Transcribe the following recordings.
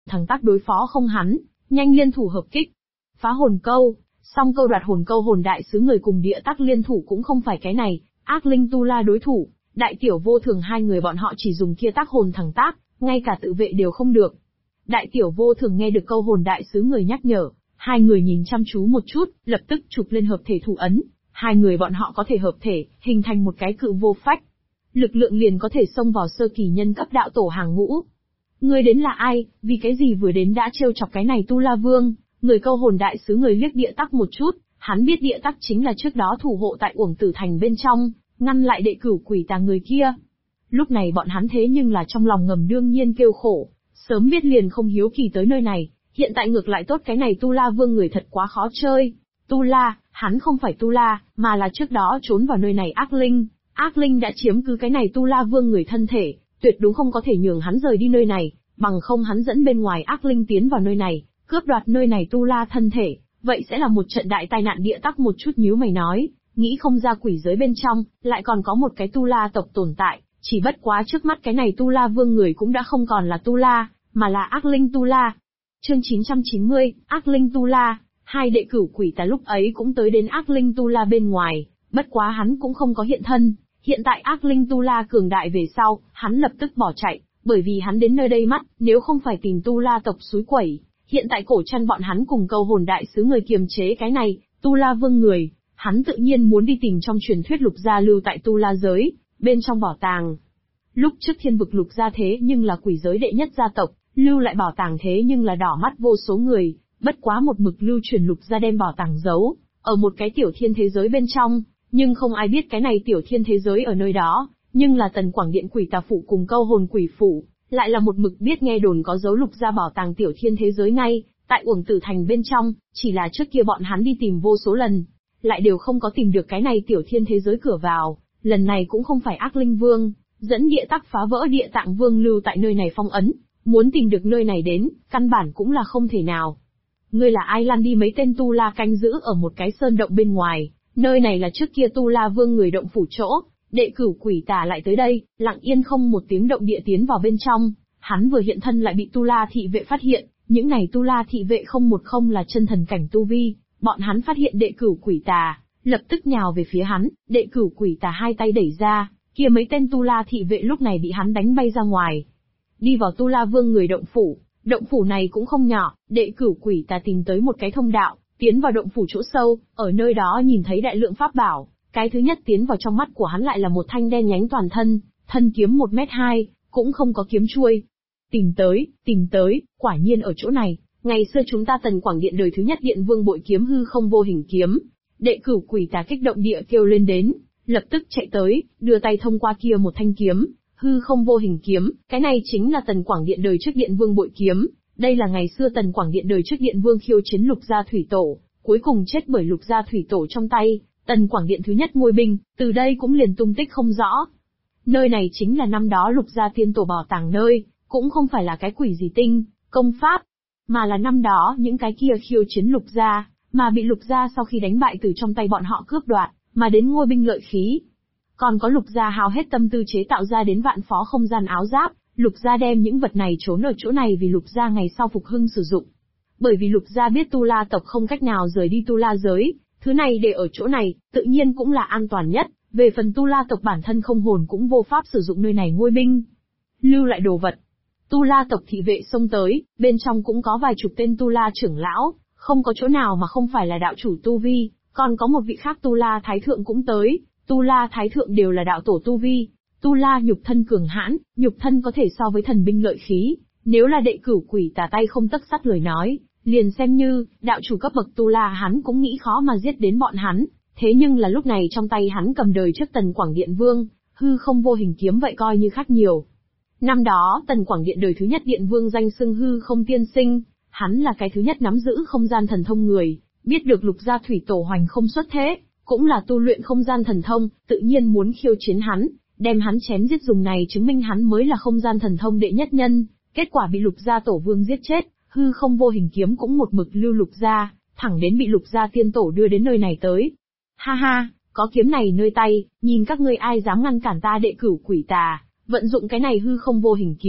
thằng tác đối phó không hắn, nhanh liên thủ hợp kích. Phá hồn câu, song câu đoạt hồn câu hồn đại sứ người cùng địa tắc liên thủ cũng không phải cái này, ác linh tu la đối thủ, đại tiểu vô thường hai người bọn họ chỉ dùng kia tác hồn thằng tác, ngay cả tự vệ đều không được. Đại tiểu vô thường nghe được câu hồn đại sứ người nhắc nhở, hai người nhìn chăm chú một chút, lập tức chụp lên hợp thể thủ ấn, hai người bọn họ có thể hợp thể, hình thành một cái cự vô phách. Lực lượng liền có thể xông vào sơ kỳ nhân cấp đạo tổ hàng ngũ. Người đến là ai, vì cái gì vừa đến đã trêu chọc cái này Tu La Vương? Người câu hồn đại sứ người liếc địa tắc một chút, hắn biết địa tắc chính là trước đó thủ hộ tại Uổng Tử Thành bên trong, ngăn lại đệ cửu quỷ tà người kia. Lúc này bọn hắn thế nhưng là trong lòng ngầm đương nhiên kêu khổ, sớm biết liền không hiếu kỳ tới nơi này, hiện tại ngược lại tốt cái này Tu La Vương người thật quá khó chơi. Tu La, hắn không phải Tu La, mà là trước đó trốn vào nơi này ác linh. Ác linh đã chiếm cứ cái này Tu La Vương người thân thể, tuyệt đúng không có thể nhường hắn rời đi nơi này, bằng không hắn dẫn bên ngoài ác linh tiến vào nơi này, cướp đoạt nơi này Tu La thân thể, vậy sẽ là một trận đại tai nạn. Địa tắc một chút nhíu mày nói, nghĩ không ra quỷ giới bên trong, lại còn có một cái Tu La tộc tồn tại, chỉ bất quá trước mắt cái này Tu La Vương người cũng đã không còn là Tu La, mà là ác linh Tu La. Chương 990, ác linh Tu La, hai đệ cửu quỷ tà lúc ấy cũng tới đến ác linh Tu La bên ngoài, bất quá hắn cũng không có hiện thân. Hiện tại ác linh Tu La cường đại về sau, hắn lập tức bỏ chạy, bởi vì hắn đến nơi đây mắt, nếu không phải tìm Tu La tộc suối quẩy, hiện tại cổ chân bọn hắn cùng câu hồn đại sứ người kiềm chế cái này, Tu La Vương người, hắn tự nhiên muốn đi tìm trong truyền thuyết lục gia lưu tại Tu La giới, bên trong bảo tàng. Lúc trước thiên vực lục gia thế nhưng là quỷ giới đệ nhất gia tộc, lưu lại bảo tàng thế nhưng là đỏ mắt vô số người, bất quá một mực lưu truyền lục gia đem bảo tàng giấu, ở một cái tiểu thiên thế giới bên trong. Nhưng không ai biết cái này tiểu thiên thế giới ở nơi đó, nhưng là Tần Quảng Điện quỷ tà phủ cùng câu hồn quỷ phủ, lại là một mực biết nghe đồn có dấu lục gia bảo tàng tiểu thiên thế giới ngay, tại Uổng Tử Thành bên trong, chỉ là trước kia bọn hắn đi tìm vô số lần, lại đều không có tìm được cái này tiểu thiên thế giới cửa vào, lần này cũng không phải ác linh vương, dẫn địa tắc phá vỡ địa tạng vương lưu tại nơi này phong ấn, muốn tìm được nơi này đến, căn bản cũng là không thể nào. Ngươi là ai? Lăn đi. Mấy tên tu la canh giữ ở một cái sơn động bên ngoài. Nơi này là trước kia Tu La Vương người động phủ chỗ, đệ cửu quỷ tà lại tới đây, lặng yên không một tiếng động địa tiến vào bên trong, hắn vừa hiện thân lại bị Tu La thị vệ phát hiện, những này Tu La thị vệ không là chân thần cảnh tu vi, bọn hắn phát hiện đệ cửu quỷ tà, lập tức nhào về phía hắn, đệ cửu quỷ tà hai tay đẩy ra, kia mấy tên Tu La thị vệ lúc này bị hắn đánh bay ra ngoài. Đi vào Tu La Vương người động phủ này cũng không nhỏ, đệ cửu quỷ tà tìm tới một cái thông đạo, tiến vào động phủ chỗ sâu, ở nơi đó nhìn thấy đại lượng pháp bảo, cái thứ nhất tiến vào trong mắt của hắn lại là một thanh đen nhánh toàn thân, thân kiếm 1m2, cũng không có kiếm chuôi. Tìm tới, quả nhiên ở chỗ này, ngày xưa chúng ta Tần Quảng Điện đời thứ nhất điện vương bội kiếm hư không vô hình kiếm. Đệ cửu quỷ tà kích động địa kêu lên đến, lập tức chạy tới, đưa tay thông qua kia một thanh kiếm, hư không vô hình kiếm, cái này chính là Tần Quảng Điện đời trước điện vương bội kiếm. Đây là ngày xưa Tần Quảng Điện đời trước điện vương khiêu chiến lục gia thủy tổ, cuối cùng chết bởi lục gia thủy tổ trong tay, Tần Quảng Điện thứ nhất ngôi binh, từ đây cũng liền tung tích không rõ. Nơi này chính là năm đó lục gia tiên tổ bảo tàng nơi, cũng không phải là cái quỷ gì tinh, công pháp, mà là năm đó những cái kia khiêu chiến lục gia, mà bị lục gia sau khi đánh bại từ trong tay bọn họ cướp đoạt, mà đến ngôi binh lợi khí. Còn có lục gia hao hết tâm tư chế tạo ra đến vạn phó không gian áo giáp. Lục gia đem những vật này trốn ở chỗ này vì lục gia ngày sau phục hưng sử dụng. Bởi vì lục gia biết Tu La tộc không cách nào rời đi Tu La giới, thứ này để ở chỗ này, tự nhiên cũng là an toàn nhất. Về phần Tu La tộc bản thân không hồn cũng vô pháp sử dụng nơi này ngôi binh. Lưu lại đồ vật. Tu La tộc thị vệ xông tới, bên trong cũng có vài chục tên Tu La trưởng lão, không có chỗ nào mà không phải là đạo chủ tu vi, còn có một vị khác Tu La thái thượng cũng tới. Tu La thái thượng đều là đạo tổ tu vi. Tu La nhục thân cường hãn, nhục thân có thể so với thần binh lợi khí, nếu là đệ cửu quỷ tà tay không tấc sắt lời nói, liền xem như đạo chủ cấp bậc Tu La hắn cũng nghĩ khó mà giết đến bọn hắn, thế nhưng là lúc này trong tay hắn cầm đời trước Tần Quảng Điện vương, hư không vô hình kiếm vậy coi như khác nhiều. Năm đó Tần Quảng Điện đời thứ nhất điện vương danh xưng hư không tiên sinh, hắn là cái thứ nhất nắm giữ không gian thần thông người, biết được lục gia thủy tổ hoành không xuất thế, cũng là tu luyện không gian thần thông, tự nhiên muốn khiêu chiến hắn. Đem hắn chém giết dùng này chứng minh hắn mới là không gian thần thông đệ nhất nhân, kết quả bị lục gia tổ vương giết chết, hư không vô hình kiếm cũng một mực lưu lục gia, thẳng đến bị lục gia tiên tổ đưa đến nơi này tới. Ha ha, có kiếm này nơi tay, nhìn các ngươi ai dám ngăn cản ta đệ cửu quỷ tà, vận dụng cái này hư không vô hình kiếm,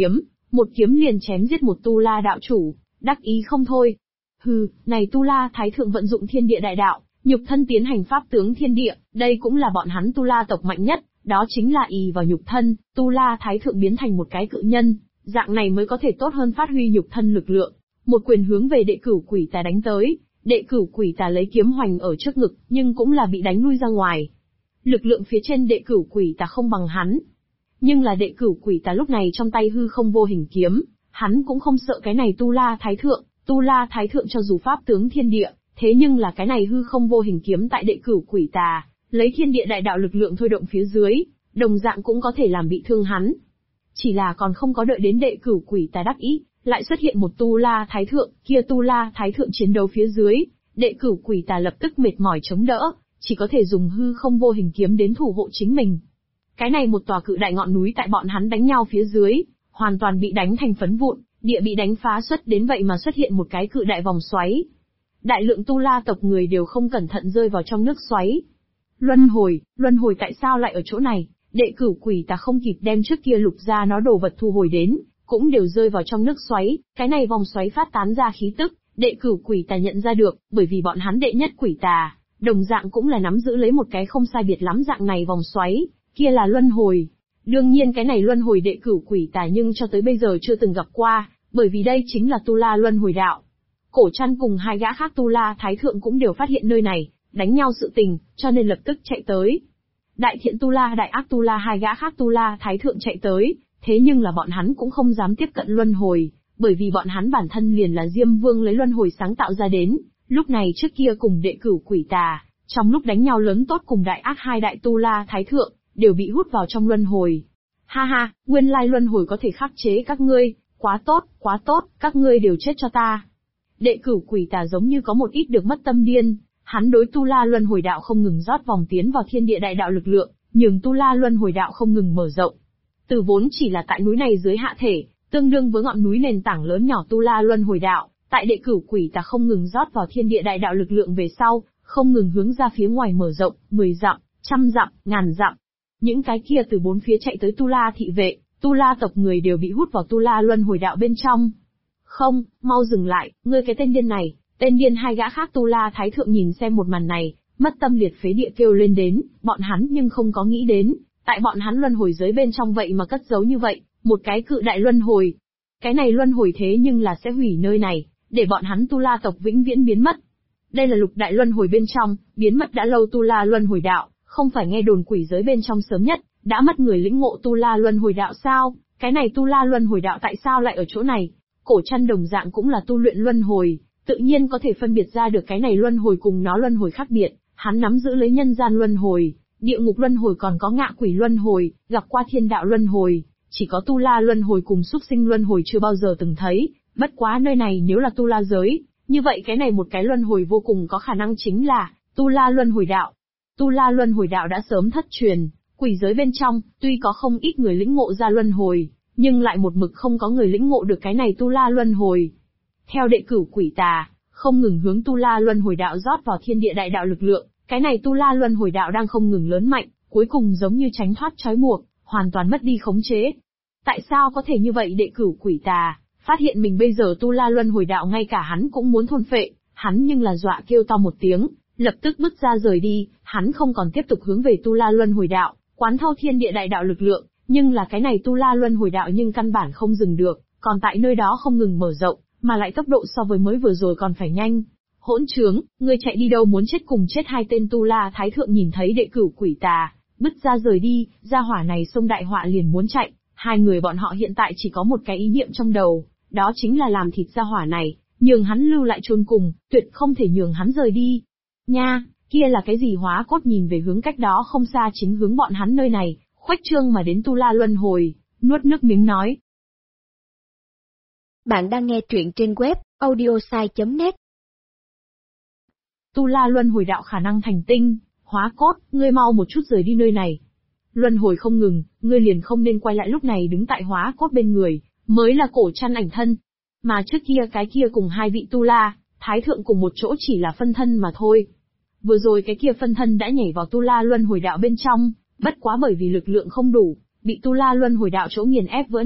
một kiếm liền chém giết một Tu La đạo chủ, đắc ý không thôi. Hừ, này Tu La Thái Thượng vận dụng thiên địa đại đạo, nhục thân tiến hành pháp tướng thiên địa, đây cũng là bọn hắn Tu La tộc mạnh nhất, đó chính là ỷ vào nhục thân, Tu La Thái Thượng biến thành một cái cự nhân, dạng này mới có thể tốt hơn phát huy nhục thân lực lượng. Một quyền hướng về Đệ Cửu Quỷ Tà đánh tới, Đệ Cửu Quỷ Tà lấy kiếm hoành ở trước ngực, nhưng cũng là bị đánh lui ra ngoài. Lực lượng phía trên Đệ Cửu Quỷ Tà không bằng hắn, nhưng là Đệ Cửu Quỷ Tà lúc này trong tay hư không vô hình kiếm, hắn cũng không sợ cái này Tu La Thái Thượng. Tu La Thái Thượng cho dù pháp tướng thiên địa, thế nhưng là cái này hư không vô hình kiếm tại Đệ Cửu Quỷ Tà, lấy thiên địa đại đạo lực lượng thôi động phía dưới, đồng dạng cũng có thể làm bị thương hắn. Chỉ là còn không có đợi đến Đệ Cửu Quỷ Tà đắc ý, lại xuất hiện một Tu La Thái Thượng, kia Tu La Thái Thượng chiến đấu phía dưới, Đệ Cửu Quỷ Tà lập tức mệt mỏi chống đỡ, chỉ có thể dùng hư không vô hình kiếm đến thủ hộ chính mình. Cái này một tòa cự đại ngọn núi tại bọn hắn đánh nhau phía dưới, hoàn toàn bị đánh thành phấn vụn, địa bị đánh phá xuất đến vậy mà xuất hiện một cái cự đại vòng xoáy. Đại lượng Tu La tộc người đều không cẩn thận rơi vào trong nước xoáy. Luân hồi tại sao lại ở chỗ này? Đệ Cửu Quỷ Tà không kịp đem trước kia lục ra nó đồ vật thu hồi đến, cũng đều rơi vào trong nước xoáy, cái này vòng xoáy phát tán ra khí tức, Đệ Cửu Quỷ Tà nhận ra được, bởi vì bọn hắn đệ nhất quỷ tà, đồng dạng cũng là nắm giữ lấy một cái không sai biệt lắm dạng này vòng xoáy, kia là luân hồi. Đương nhiên cái này luân hồi Đệ Cửu Quỷ Tà nhưng cho tới bây giờ chưa từng gặp qua, bởi vì đây chính là Tu La luân hồi đạo. Cổ Trăn cùng hai gã khác Tu La Thái Thượng cũng đều phát hiện nơi này, đánh nhau sự tình, cho nên lập tức chạy tới. Đại Thiện Tu La, Đại Ác Tu La hai gã khác Tu La Thái Thượng chạy tới, thế nhưng là bọn hắn cũng không dám tiếp cận luân hồi, bởi vì bọn hắn bản thân liền là Diêm Vương lấy luân hồi sáng tạo ra đến, lúc này trước kia cùng Đệ Cửu Quỷ Tà, trong lúc đánh nhau lớn tốt cùng Đại Ác hai đại Tu La Thái Thượng, đều bị hút vào trong luân hồi. Ha ha, nguyên lai luân hồi có thể khắc chế các ngươi, quá tốt, các ngươi đều chết cho ta. Đệ Cửu Quỷ Tà giống như có một ít được mất tâm điên, hắn đối Tu La luân hồi đạo không ngừng rót vòng tiến vào thiên địa đại đạo lực lượng, nhường Tu La luân hồi đạo không ngừng mở rộng. Từ vốn chỉ là tại núi này dưới hạ thể, tương đương với ngọn núi nền tảng lớn nhỏ Tu La luân hồi đạo, tại Đệ Cửu Quỷ Tà không ngừng rót vào thiên địa đại đạo lực lượng về sau, không ngừng hướng ra phía ngoài mở rộng, 10 dặm, 100 dặm, ngàn dặm. Những cái kia từ bốn phía chạy tới Tu La thị vệ, Tu La tộc người đều bị hút vào Tu La luân hồi đạo bên trong. Không, mau dừng lại, ngươi cái tên điên này. Tên điên hai gã khác Tu La Thái Thượng nhìn xem một màn này, mất tâm liệt phế địa kêu lên đến, bọn hắn nhưng không có nghĩ đến, tại bọn hắn luân hồi giới bên trong vậy mà cất giấu như vậy, một cái cự đại luân hồi. Cái này luân hồi thế nhưng là sẽ hủy nơi này, để bọn hắn Tu La tộc vĩnh viễn biến mất. Đây là lục đại luân hồi bên trong, biến mất đã lâu Tu La luân hồi đạo, không phải nghe đồn quỷ giới bên trong sớm nhất, đã mất người lĩnh ngộ Tu La luân hồi đạo sao? Cái này Tu La luân hồi đạo tại sao lại ở chỗ này? Cổ Trăn đồng dạng cũng là tu luyện luân hồi, tự nhiên có thể phân biệt ra được cái này luân hồi cùng nó luân hồi khác biệt, hắn nắm giữ lấy nhân gian luân hồi, địa ngục luân hồi còn có ngạ quỷ luân hồi, gặp qua thiên đạo luân hồi, chỉ có Tu La luân hồi cùng súc sinh luân hồi chưa bao giờ từng thấy, bất quá nơi này nếu là Tu La giới, như vậy cái này một cái luân hồi vô cùng có khả năng chính là Tu La luân hồi đạo. Tu La luân hồi đạo đã sớm thất truyền, quỷ giới bên trong, tuy có không ít người lĩnh ngộ ra luân hồi, nhưng lại một mực không có người lĩnh ngộ được cái này Tu La luân hồi. Theo Đệ Cửu Quỷ Tà, không ngừng hướng Tu La luân hồi đạo rót vào thiên địa đại đạo lực lượng, cái này Tu La luân hồi đạo đang không ngừng lớn mạnh, cuối cùng giống như tránh thoát trói buộc, hoàn toàn mất đi khống chế. Tại sao có thể như vậy? Đệ Cửu Quỷ Tà phát hiện mình bây giờ Tu La luân hồi đạo ngay cả hắn cũng muốn thôn phệ, hắn nhưng là dọa kêu to một tiếng, lập tức bước ra rời đi, hắn không còn tiếp tục hướng về Tu La luân hồi đạo, quán thâu thiên địa đại đạo lực lượng, nhưng là cái này Tu La luân hồi đạo nhưng căn bản không dừng được, còn tại nơi đó không ngừng mở rộng, mà lại tốc độ so với mới vừa rồi còn phải nhanh. Hỗn trướng, ngươi chạy đi đâu? Muốn chết cùng chết. Hai tên Tu La Thái Thượng nhìn thấy Đệ Cửu Quỷ Tà bứt ra rời đi, gia hỏa này xông đại họa liền muốn chạy, hai người bọn họ hiện tại chỉ có một cái ý niệm trong đầu, đó chính là làm thịt gia hỏa này, nhường hắn lưu lại chôn cùng, tuyệt không thể nhường hắn rời đi. Nha, kia là cái gì? Hóa Cốt nhìn về hướng cách đó không xa chính hướng bọn hắn nơi này, khuếch trương mà đến Tu La luân hồi, nuốt nước miếng nói. Bạn đang nghe truyện trên web audiosai.net. Tu La luân hồi đạo khả năng thành tinh, Hóa Cốt, ngươi mau một chút rời đi nơi này. Luân hồi không ngừng, ngươi liền không nên quay lại. Lúc này đứng tại Hóa Cốt bên người, mới là Cổ Trăn ảnh thân. Mà trước kia cái kia cùng hai vị Tu La Thái Thượng cùng một chỗ chỉ là phân thân mà thôi. Vừa rồi cái kia phân thân đã nhảy vào Tu La luân hồi đạo bên trong, bất quá bởi vì lực lượng không đủ, bị Tu La luân hồi đạo chỗ nghiền ép vỡ nát,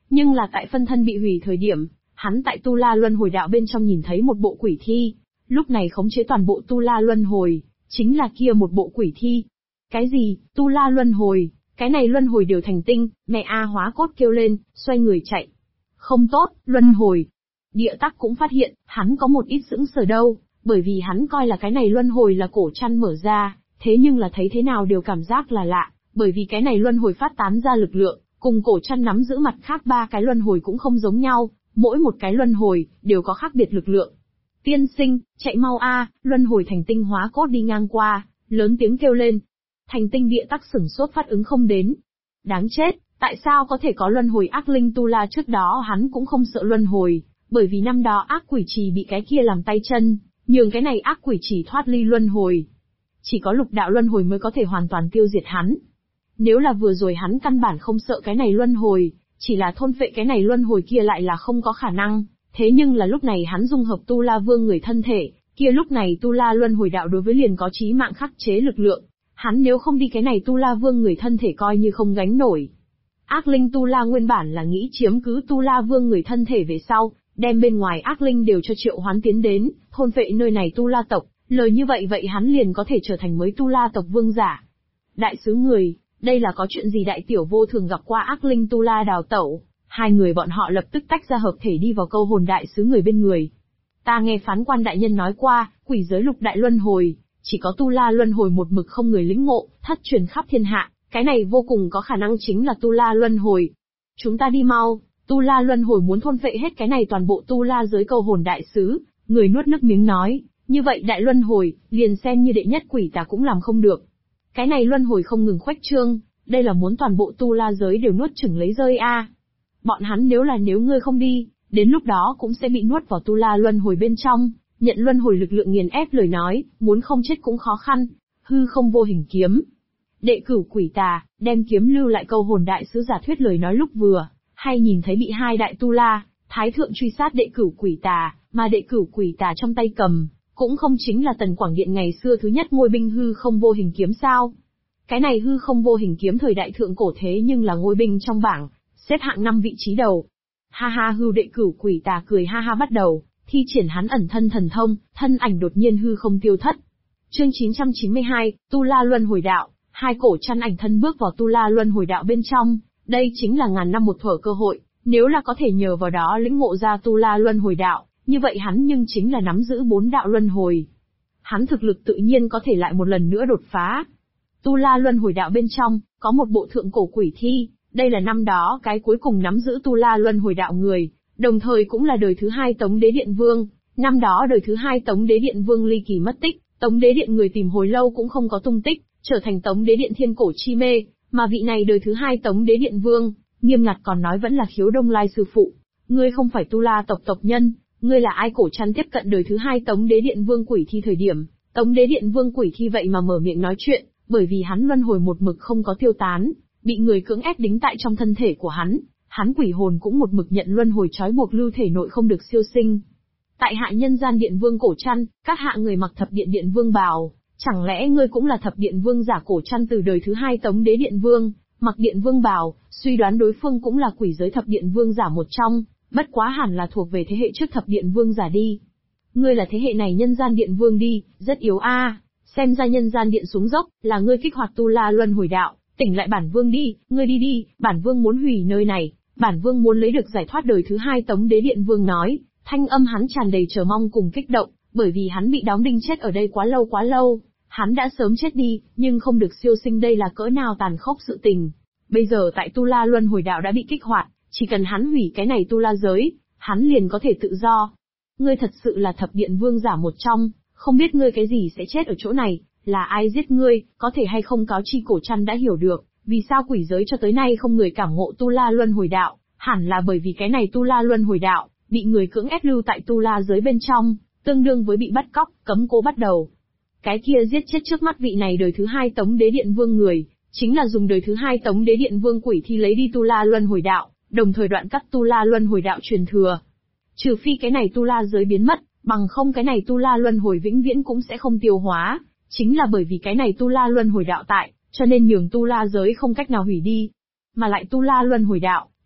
Nhưng là tại phân thân bị hủy thời điểm, hắn tại Tu La Luân Hồi đạo bên trong nhìn thấy một bộ quỷ thi, lúc này khống chế toàn bộ Tu La Luân Hồi, chính là kia một bộ quỷ thi. Cái gì, Tu La Luân Hồi, cái này Luân Hồi đều thành tinh, mẹ A Hóa Cốt kêu lên, xoay người chạy. Không tốt, Luân Hồi. Địa Tắc cũng phát hiện, hắn có một ít sững sờ đâu, bởi vì hắn coi là cái này Luân Hồi là cổ chăn mở ra, thế nhưng là thấy thế nào đều cảm giác là lạ, bởi vì cái này Luân Hồi phát tán ra lực lượng, cùng cổ chăn nắm giữ mặt khác ba cái Luân Hồi cũng không giống nhau, mỗi một cái Luân Hồi, đều có khác biệt lực lượng. Tiên sinh, chạy mau a, Luân Hồi thành tinh Hóa Cốt đi ngang qua, lớn tiếng kêu lên. Thành tinh Địa Tắc sửng sốt phát ứng không đến. Đáng chết, tại sao có thể có Luân Hồi ác linh Tu La trước đó hắn cũng không sợ Luân Hồi, bởi vì năm đó ác quỷ trì bị cái kia làm tay chân, nhường cái này ác quỷ trì thoát ly Luân Hồi. Chỉ có lục đạo Luân Hồi mới có thể hoàn toàn tiêu diệt hắn. Nếu là vừa rồi hắn căn bản không sợ cái này Luân Hồi, chỉ là thôn phệ cái này Luân Hồi kia lại là không có khả năng, thế nhưng là lúc này hắn dung hợp Tu La Vương người thân thể, kia lúc này Tu La Luân Hồi đạo đối với liền có chí mạng khắc chế lực lượng. Hắn nếu không đi cái này Tu La Vương người thân thể coi như không gánh nổi. Ác linh Tu La nguyên bản là nghĩ chiếm cứ Tu La Vương người thân thể về sau, đem bên ngoài ác linh đều cho triệu hoán tiến đến, thôn phệ nơi này Tu La tộc, lời như vậy hắn liền có thể trở thành mới Tu La tộc vương giả. Đại sứ người, đây là có chuyện gì? Đại tiểu vô thường gặp qua ác linh Tu La đào tẩu, hai người bọn họ lập tức tách ra hợp thể đi vào câu hồn đại sứ người bên người. Ta nghe phán quan đại nhân nói qua, quỷ giới lục đại luân hồi, chỉ có Tu La Luân Hồi một mực không người lĩnh ngộ, thất truyền khắp thiên hạ, cái này vô cùng có khả năng chính là Tu La Luân Hồi. Chúng ta đi mau, Tu La Luân Hồi muốn thôn phệ hết cái này toàn bộ Tu La giới câu hồn đại sứ, người nuốt nước miếng nói, như vậy đại luân hồi, liền xem như đệ nhất quỷ tà cũng làm không được. Cái này luân hồi không ngừng khuếch trương, đây là muốn toàn bộ Tu La giới đều nuốt chửng lấy rơi a. Bọn hắn nếu ngươi không đi, đến lúc đó cũng sẽ bị nuốt vào Tu La Luân Hồi bên trong. Nhận luân hồi lực lượng nghiền ép lời nói, muốn không chết cũng khó khăn. Hư không vô hình kiếm. Đệ cửu quỷ tà, đem kiếm lưu lại câu hồn đại sứ giả thuyết lời nói lúc vừa, hay nhìn thấy bị hai đại Tu La, thái thượng truy sát đệ cửu quỷ tà, mà đệ cửu quỷ tà trong tay cầm, cũng không chính là Tần Quảng Điện ngày xưa thứ nhất ngôi binh hư không vô hình kiếm sao. Cái này hư không vô hình kiếm thời đại thượng cổ thế nhưng là ngôi binh trong bảng, xếp hạng 5 vị trí đầu. Ha ha hư đệ cửu quỷ tà cười ha ha bắt đầu. Thi triển hắn ẩn thân thần thông, thân ảnh đột nhiên hư không tiêu thất. Chương 992, Tu La Luân Hồi đạo, hai cổ chăn ảnh thân bước vào Tu La Luân Hồi đạo bên trong, đây chính là ngàn năm một thuở cơ hội, nếu là có thể nhờ vào đó lĩnh ngộ ra Tu La Luân Hồi đạo, như vậy hắn nhưng chính là nắm giữ 4 đạo luân hồi. Hắn thực lực tự nhiên có thể lại một lần nữa đột phá. Tu La Luân Hồi đạo bên trong, có một bộ thượng cổ quỷ thi, đây là năm đó cái cuối cùng nắm giữ Tu La Luân Hồi đạo người. Đồng thời cũng là đời thứ 2 Tống Đế Điện Vương, năm đó đời thứ 2 Tống Đế Điện Vương ly kỳ mất tích, Tống Đế Điện người tìm hồi lâu cũng không có tung tích, trở thành Tống Đế Điện thiên cổ chi mê, mà vị này đời thứ 2 Tống Đế Điện Vương, nghiêm ngặt còn nói vẫn là Khiếu Đông Lai sư phụ. Ngươi không phải Tu La tộc tộc nhân, ngươi là ai? Cổ chăn tiếp cận đời thứ 2 Tống Đế Điện Vương quỷ thi thời điểm, Tống Đế Điện Vương quỷ thi vậy mà mở miệng nói chuyện, bởi vì hắn luân hồi một mực không có tiêu tán, bị người cưỡng ép đính tại trong thân thể của hắn. Hắn quỷ hồn cũng một mực nhận luân hồi trói buộc lưu thể nội không được siêu sinh. Tại hạ nhân gian điện vương cổ chăn, các hạ người mặc thập điện điện vương bào, chẳng lẽ ngươi cũng là thập điện vương giả? Cổ chăn từ đời thứ 2 Tống Đế Điện Vương, mặc điện vương bào, suy đoán đối phương cũng là quỷ giới thập điện vương giả một trong, bất quá hẳn là thuộc về thế hệ trước thập điện vương giả đi. Ngươi là thế hệ này nhân gian điện vương đi, rất yếu a. Xem ra nhân gian điện xuống dốc, là ngươi kích hoạt Tu La Luân Hồi đạo, tỉnh lại bản vương đi, ngươi đi đi, bản vương muốn hủy nơi này. Bản vương muốn lấy được giải thoát. Đời thứ 2 Tống Đế Điện Vương nói, thanh âm hắn tràn đầy chờ mong cùng kích động, bởi vì hắn bị đóng đinh chết ở đây quá lâu, hắn đã sớm chết đi, nhưng không được siêu sinh, đây là cỡ nào tàn khốc sự tình. Bây giờ tại Tu La Luân Hồi đạo đã bị kích hoạt, chỉ cần hắn hủy cái này Tu La giới, hắn liền có thể tự do. Ngươi thật sự là thập điện vương giả một trong, không biết ngươi cái gì sẽ chết ở chỗ này, là ai giết ngươi, có thể hay không cáo chi? Cổ chăn đã hiểu được. Vì sao quỷ giới cho tới nay không người cảm ngộ Tu La Luân Hồi đạo, hẳn là bởi vì cái này Tu La Luân Hồi đạo, bị người cưỡng ép lưu tại Tu La giới bên trong, tương đương với bị bắt cóc, cấm cố bắt đầu. Cái kia giết chết trước mắt vị này đời thứ 2 Tống Đế Điện Vương người, chính là dùng đời thứ 2 Tống Đế Điện Vương quỷ thi lấy đi Tu La Luân Hồi đạo, đồng thời đoạn cắt Tu La Luân Hồi đạo truyền thừa. Trừ phi cái này Tu La giới biến mất, bằng không cái này Tu La Luân Hồi vĩnh viễn cũng sẽ không tiêu hóa, chính là bởi vì cái này Tu La Luân Hồi đạo tại, cho nên nhường Tu La giới không cách nào hủy đi. Mà lại Tu La Luân Hồi đạo,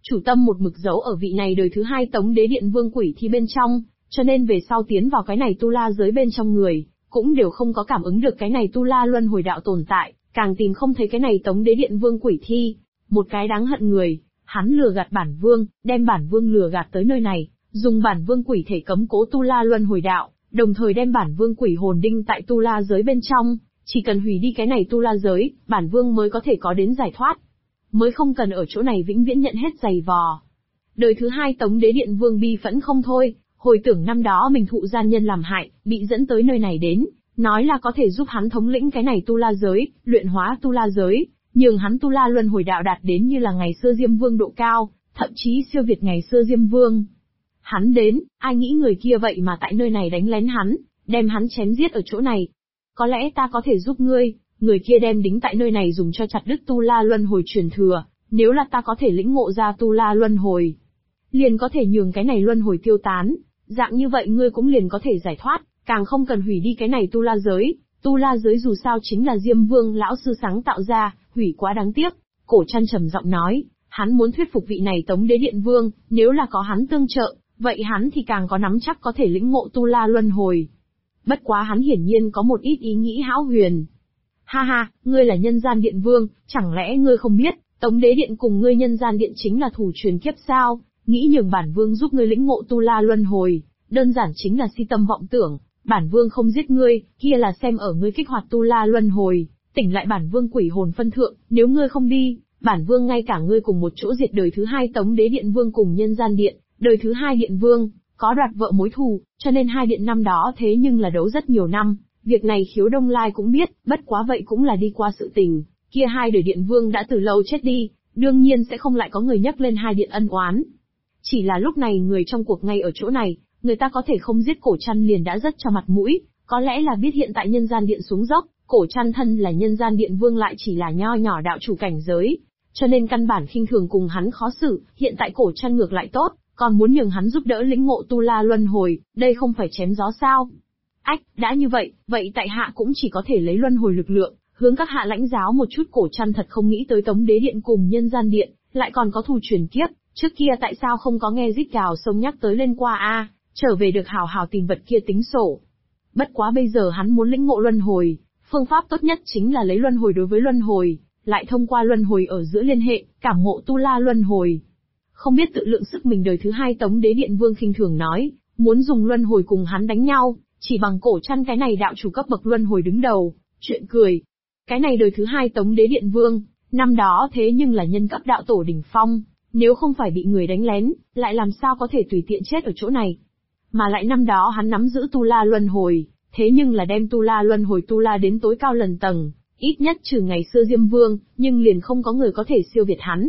chủ tâm một mực giấu ở vị này đời thứ hai Tống Đế Điện Vương Quỷ Thi bên trong, cho nên về sau tiến vào cái này tu la giới bên trong người, cũng đều không có cảm ứng được cái này tu la luân hồi đạo tồn tại, càng tìm không thấy cái này Tống Đế Điện Vương Quỷ Thi. Một cái đáng hận người, hắn lừa gạt bản vương, đem bản vương lừa gạt tới nơi này, dùng bản vương quỷ thể cấm cố tu la luân hồi đạo, đồng thời đem bản vương quỷ hồn đinh tại tu la giới bên trong, chỉ cần hủy đi cái này tu la giới, bản vương mới có thể có đến giải thoát, mới không cần ở chỗ này vĩnh viễn nhận hết giày vò. Đời thứ hai Tống Đế Điện Vương bi phẫn không thôi, hồi tưởng năm đó mình thụ gian nhân làm hại, bị dẫn tới nơi này đến, nói là có thể giúp hắn thống lĩnh cái này tu la giới, luyện hóa tu la giới, nhường hắn tu la luân hồi đạo đạt đến như là ngày xưa Diêm Vương độ cao, thậm chí siêu việt ngày xưa Diêm Vương. Hắn đến, ai nghĩ người kia vậy mà tại nơi này đánh lén hắn, đem hắn chém giết ở chỗ này. Có lẽ ta có thể giúp ngươi, người kia đem đính tại nơi này dùng cho chặt đứt tu la luân hồi truyền thừa, nếu là ta có thể lĩnh ngộ ra tu la luân hồi, liền có thể nhường cái này luân hồi tiêu tán, dạng như vậy ngươi cũng liền có thể giải thoát, càng không cần hủy đi cái này tu la giới. Tu la giới dù sao chính là Diêm Vương lão sư sáng tạo ra, hủy quá đáng tiếc. Cổ Trăn trầm giọng nói, hắn muốn thuyết phục vị này Tống Đế Điện Vương, nếu là có hắn tương trợ, vậy hắn thì càng có nắm chắc có thể lĩnh ngộ tu la luân hồi. Bất quá hắn hiển nhiên có một ít ý nghĩ hão huyền. Ha ha, ngươi là nhân gian điện vương, chẳng lẽ ngươi không biết, Tống Đế Điện cùng ngươi nhân gian điện chính là thủ truyền kiếp sao? Nghĩ nhường bản vương giúp ngươi lĩnh ngộ tu la luân hồi, đơn giản chính là si tâm vọng tưởng. Bản vương không giết ngươi, kia là xem ở ngươi kích hoạt tu la luân hồi, tỉnh lại bản vương quỷ hồn phân thượng, nếu ngươi không đi, bản vương ngay cả ngươi cùng một chỗ diệt đời thứ hai Tống Đế Điện Vương cùng nhân gian điện, đời thứ hai điện vương, có đoạt vợ mối thù, cho nên hai điện năm đó thế nhưng là đấu rất nhiều năm, việc này Khiếu Đông Lai cũng biết, bất quá vậy cũng là đi qua sự tình, kia hai đời điện vương đã từ lâu chết đi, đương nhiên sẽ không lại có người nhắc lên hai điện ân oán. Chỉ là lúc này người trong cuộc ngay ở chỗ này, người ta có thể không giết Cổ Trăn liền đã rất cho mặt mũi, có lẽ là biết hiện tại nhân gian điện xuống dốc, Cổ Trăn thân là nhân gian điện vương lại chỉ là nho nhỏ đạo chủ cảnh giới, cho nên căn bản khinh thường cùng hắn khó xử, hiện tại Cổ Trăn ngược lại tốt, còn muốn nhường hắn giúp đỡ lĩnh ngộ tu la luân hồi, đây không phải chém gió sao? Ách, đã như vậy, vậy tại hạ cũng chỉ có thể lấy luân hồi lực lượng, hướng các hạ lãnh giáo một chút. Cổ Trăn thật không nghĩ tới Tống Đế Điện cùng nhân gian điện, lại còn có thù truyền kiếp, trước kia tại sao không có nghe rít gào sông nhắc tới lên qua a? Trở về được hào hào tìm vật kia tính sổ. Bất quá bây giờ hắn muốn lĩnh ngộ luân hồi, phương pháp tốt nhất chính là lấy luân hồi đối với luân hồi, lại thông qua luân hồi ở giữa liên hệ, cảm ngộ tu la luân hồi. Không biết tự lượng sức mình, đời thứ hai Tống Đế Điện Vương khinh thường nói, muốn dùng luân hồi cùng hắn đánh nhau, chỉ bằng Cổ Trăn cái này đạo chủ cấp bậc luân hồi đứng đầu, chuyện cười. Cái này đời thứ hai Tống Đế Điện Vương, năm đó thế nhưng là nhân cấp đạo tổ đỉnh phong, nếu không phải bị người đánh lén, lại làm sao có thể tùy tiện chết ở chỗ này. Mà lại năm đó hắn nắm giữ tu la luân hồi, thế nhưng là đem tu la luân hồi tu la đến tối cao lần tầng, ít nhất trừ ngày xưa Diêm Vương, nhưng liền không có người có thể siêu việt hắn.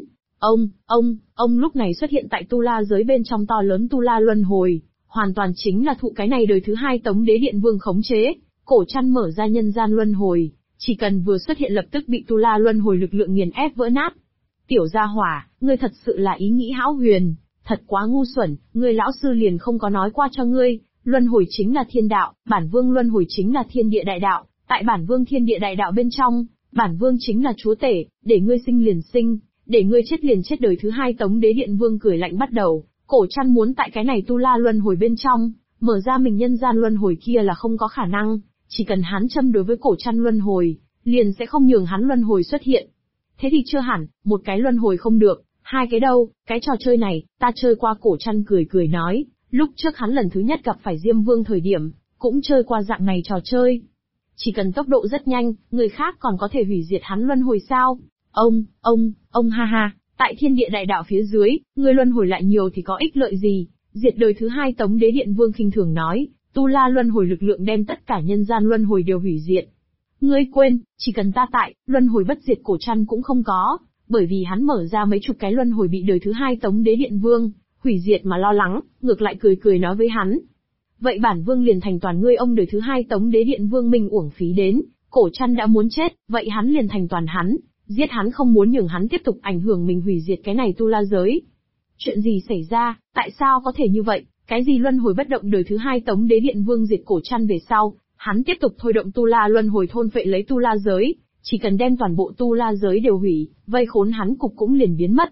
Ông lúc này xuất hiện tại tu la giới bên trong to lớn tu la luân hồi, hoàn toàn chính là thụ cái này đời thứ hai Tống Đế Điện Vương khống chế. Cổ Trăn mở ra nhân gian luân hồi, chỉ cần vừa xuất hiện lập tức bị tu la luân hồi lực lượng nghiền ép vỡ nát. Tiểu gia hỏa, ngươi thật sự là ý nghĩ hão huyền, thật quá ngu xuẩn, ngươi lão sư liền không có nói qua cho ngươi, luân hồi chính là thiên đạo, bản vương luân hồi chính là thiên địa đại đạo, tại bản vương thiên địa đại đạo bên trong, bản vương chính là chúa tể, để ngươi sinh liền sinh, để ngươi chết liền chết. Đời thứ hai Tống Đế Điện Vương cười lạnh bắt đầu, Cổ Trăn muốn tại cái này tu la luân hồi bên trong, mở ra mình nhân gian luân hồi kia là không có khả năng, chỉ cần hắn châm đối với Cổ Trăn luân hồi, liền sẽ không nhường hắn luân hồi xuất hiện. Thế thì chưa hẳn, một cái luân hồi không được, hai cái đâu, cái trò chơi này, ta chơi qua. Cổ Trăn cười cười nói, lúc trước hắn lần thứ nhất gặp phải Diêm Vương thời điểm, cũng chơi qua dạng này trò chơi. Chỉ cần tốc độ rất nhanh, người khác còn có thể hủy diệt hắn luân hồi sao? Ông ha ha, tại thiên địa đại đạo phía dưới, người luân hồi lại nhiều thì có ích lợi gì? Diệt đời thứ hai Tống Đế Điện Vương khinh thường nói, tu la luân hồi lực lượng đem tất cả nhân gian luân hồi đều hủy diệt. Ngươi quên, chỉ cần ta tại, luân hồi bất diệt. Cổ Trăn cũng không có, bởi vì hắn mở ra mấy chục cái luân hồi bị đời thứ hai Tống Đế Điện Vương hủy diệt mà lo lắng, ngược lại cười cười nói với hắn. Vậy bản vương liền thành toàn ngươi. Ông đời thứ hai Tống Đế Điện Vương mình uổng phí đến, Cổ Trăn đã muốn chết, vậy hắn liền thành toàn hắn, giết hắn, không muốn nhường hắn tiếp tục ảnh hưởng mình hủy diệt cái này tu la giới. Chuyện gì xảy ra, tại sao có thể như vậy, cái gì luân hồi bất động? Đời thứ hai Tống Đế Điện Vương diệt Cổ Trăn về sau, hắn tiếp tục thôi động tu la luân hồi thôn phệ lấy tu la giới, chỉ cần đem toàn bộ tu la giới đều hủy, vây khốn hắn cục cũng liền biến mất.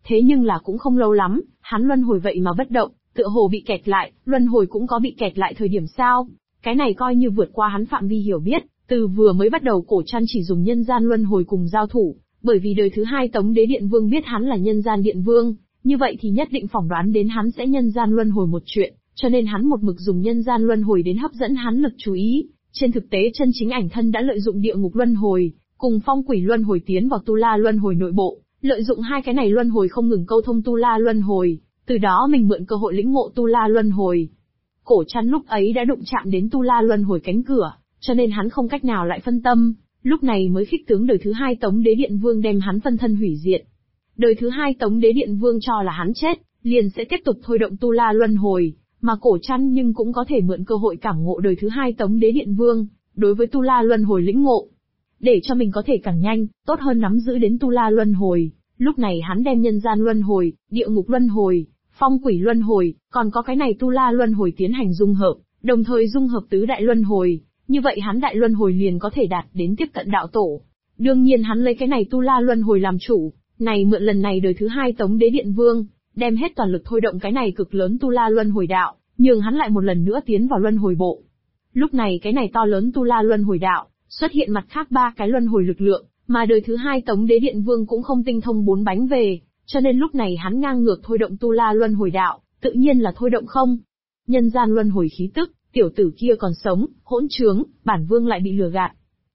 Thế nhưng là cũng không lâu lắm, hắn luân hồi vậy mà bất động, tựa hồ bị kẹt lại, luân hồi cũng có bị kẹt lại thời điểm sao? Cái này coi như vượt qua hắn phạm vi hiểu biết, từ vừa mới bắt đầu Cổ Trăn chỉ dùng nhân gian luân hồi cùng giao thủ, bởi vì đời thứ hai Tống Đế Điện Vương biết hắn là nhân gian điện vương, như vậy thì nhất định phỏng đoán đến hắn sẽ nhân gian luân hồi một chuyện, cho nên hắn một mực dùng nhân gian luân hồi đến hấp dẫn hắn lực chú ý. Trên thực tế chân chính ảnh thân đã lợi dụng địa ngục luân hồi, cùng phong quỷ luân hồi tiến vào tu la luân hồi nội bộ, lợi dụng hai cái này luân hồi không ngừng câu thông tu la luân hồi, từ đó mình mượn cơ hội lĩnh ngộ tu la luân hồi. Cổ Trăn lúc ấy đã đụng chạm đến tu la luân hồi cánh cửa, cho nên hắn không cách nào lại phân tâm, lúc này mới khích tướng đời thứ hai Tống Đế Điện Vương đem hắn phân thân hủy diệt. Đời thứ hai Tống Đế Điện Vương cho là hắn chết, liền sẽ tiếp tục thôi động tu la luân hồi, mà Cổ Trăn nhưng cũng có thể mượn cơ hội cảm ngộ đời thứ hai Tống Đế Điện Vương, đối với tu la luân hồi lĩnh ngộ. Để cho mình có thể càng nhanh, tốt hơn nắm giữ đến tu la luân hồi, lúc này hắn đem nhân gian luân hồi, địa ngục luân hồi, phong quỷ luân hồi, còn có cái này tu la luân hồi tiến hành dung hợp, đồng thời dung hợp tứ đại luân hồi, như vậy hắn đại luân hồi liền có thể đạt đến tiếp cận đạo tổ. Đương nhiên hắn lấy cái này tu la luân hồi làm chủ, này mượn lần này đời thứ hai Tống Đế Điện Vương, đem hết toàn lực thôi động cái này cực lớn tu la luân hồi đạo, nhường hắn lại một lần nữa tiến vào luân hồi bộ. Lúc này cái này to lớn tu la luân hồi đạo, xuất hiện mặt khác ba cái luân hồi lực lượng, mà đời thứ hai Tống Đế Điện Vương cũng không tinh thông bốn bánh về, cho nên lúc này hắn ngang ngược thôi động tu la luân hồi đạo, tự nhiên là thôi động không. Nhân gian luân hồi khí tức, tiểu tử kia còn sống, hỗn trướng, bản vương lại bị lừa gạt.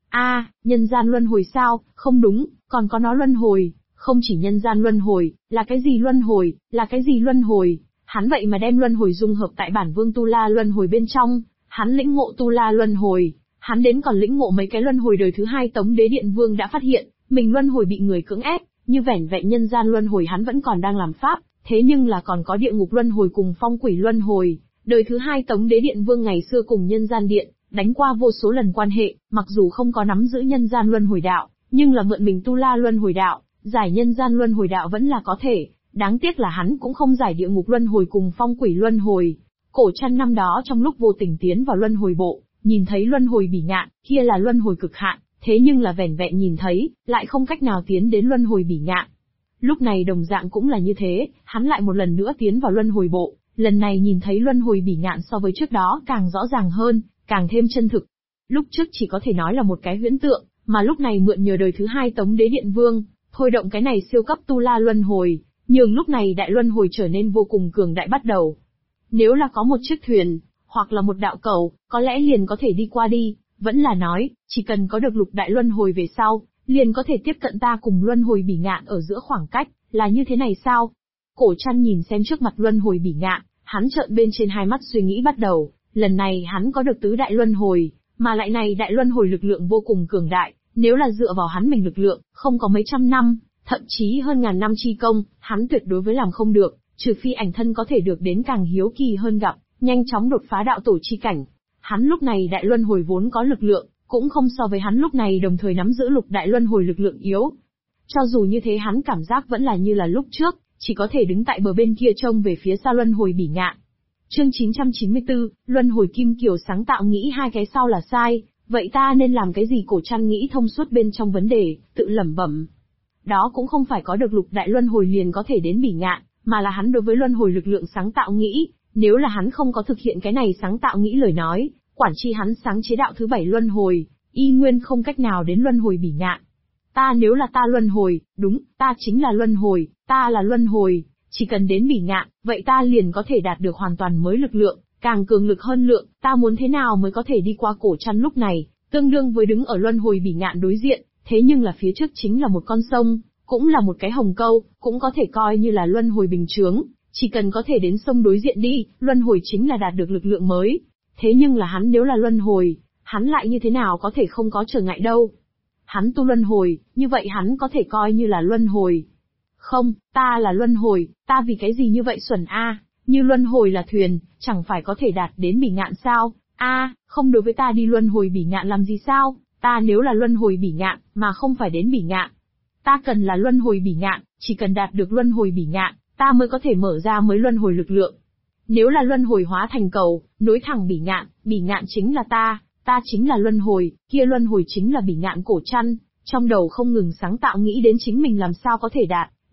Nhân gian luân hồi sao, không đúng, còn có nó luân hồi, không chỉ nhân gian luân hồi, là cái gì luân hồi, là cái gì luân hồi, hắn vậy mà đem luân hồi dung hợp tại bản vương tu la luân hồi bên trong, hắn lĩnh ngộ tu la luân hồi, hắn đến còn lĩnh ngộ mấy cái luân hồi đời thứ hai Tống Đế Điện Vương đã phát hiện, mình luân hồi bị người cưỡng ép, như vẻn vẹn nhân gian luân hồi hắn vẫn còn đang làm pháp, thế nhưng là còn có địa ngục luân hồi cùng phong quỷ luân hồi. Đời thứ hai Tống Đế Điện Vương ngày xưa cùng nhân gian điện, đánh qua vô số lần quan hệ, mặc dù không có nắm giữ nhân gian luân hồi đạo, nhưng là mượn mình tu la luân hồi đạo, giải nhân gian luân hồi đạo vẫn là có thể, đáng tiếc là hắn cũng không giải địa ngục luân hồi cùng phong quỷ luân hồi. Cổ Trăn năm đó trong lúc vô tình tiến vào luân hồi bộ, nhìn thấy luân hồi bỉ ngạn, kia là luân hồi cực hạn, thế nhưng là vẻn vẹn nhìn thấy, lại không cách nào tiến đến luân hồi bỉ ngạn. Lúc này đồng dạng cũng là như thế, hắn lại một lần nữa tiến vào luân hồi bộ, lần này nhìn thấy luân hồi bỉ ngạn so với trước đó càng rõ ràng hơn, càng thêm chân thực. Lúc trước chỉ có thể nói là một cái huyễn tượng, mà lúc này mượn nhờ đời thứ hai Tống Đế Điện Vương, thôi động cái này siêu cấp tu la luân hồi, nhường lúc này đại luân hồi trở nên vô cùng cường đại bắt đầu. Nếu là có một chiếc thuyền, hoặc là một đạo cầu, có lẽ liền có thể đi qua đi, vẫn là nói, chỉ cần có được lục đại luân hồi về sau, liền có thể tiếp cận ta cùng luân hồi bỉ ngạn ở giữa khoảng cách, là như thế này sao? Cổ Trăn nhìn xem trước mặt luân hồi bỉ ngạn, hắn trợn bên trên hai mắt suy nghĩ bắt đầu, lần này hắn có được tứ đại luân hồi, mà lại này đại luân hồi lực lượng vô cùng cường đại, nếu là dựa vào hắn mình lực lượng, không có mấy trăm năm, thậm chí hơn ngàn năm chi công, hắn tuyệt đối với làm không được, trừ phi ảnh thân có thể được đến càng hiếu kỳ hơn gặp, nhanh chóng đột phá đạo tổ chi cảnh. Hắn lúc này đại luân hồi vốn có lực lượng, cũng không so với hắn lúc này đồng thời nắm giữ lục đại luân hồi lực lượng yếu. Cho dù như thế hắn cảm giác vẫn là như là lúc trước, chỉ có thể đứng tại bờ bên kia trông về phía xa luân hồi bỉ ngạn. Chương 994, luân hồi kim kiều sáng tạo nghĩ hai cái sau là sai, vậy ta nên làm cái gì? Cổ Trăn nghĩ thông suốt bên trong vấn đề, tự lẩm bẩm. Đó cũng không phải có được lục đại luân hồi liền có thể đến bỉ ngạn, mà là hắn đối với luân hồi lực lượng sáng tạo nghĩ, nếu là hắn không có thực hiện cái này sáng tạo nghĩ lời nói, quản chi hắn sáng chế đạo thứ 7 luân hồi, y nguyên không cách nào đến luân hồi bỉ ngạn. Ta nếu là ta luân hồi, đúng, ta chính là luân hồi, ta là luân hồi, chỉ cần đến bỉ ngạn, vậy ta liền có thể đạt được hoàn toàn mới lực lượng, càng cường lực hơn lượng, ta muốn thế nào mới có thể đi qua? Cổ Trăn lúc này, tương đương với đứng ở luân hồi bỉ ngạn đối diện, thế nhưng là phía trước chính là một con sông, cũng là một cái hồng câu, cũng có thể coi như là luân hồi bình chướng, chỉ cần có thể đến sông đối diện đi, luân hồi chính là đạt được lực lượng mới. Thế nhưng là hắn nếu là luân hồi, hắn lại như thế nào có thể không có trở ngại đâu. Hắn tu luân hồi, như vậy hắn có thể coi như là luân hồi. Không, ta là luân hồi, ta vì cái gì như vậy xuẩn a? Như luân hồi là thuyền, chẳng phải có thể đạt đến bỉ ngạn sao? Không, đối với ta đi luân hồi bỉ ngạn làm gì sao? Ta nếu là luân hồi bỉ ngạn, mà không phải đến bỉ ngạn. Ta cần là luân hồi bỉ ngạn, chỉ cần đạt được luân hồi bỉ ngạn, ta mới có thể mở ra mới luân hồi lực lượng. Nếu là luân hồi hóa thành cầu, nối thẳng bỉ ngạn chính là ta chính là luân hồi, kia luân hồi chính là bỉ ngạn. Cổ Trăn, trong đầu không ngừng sáng tạo nghĩ đến chính mình làm sao có thể đạt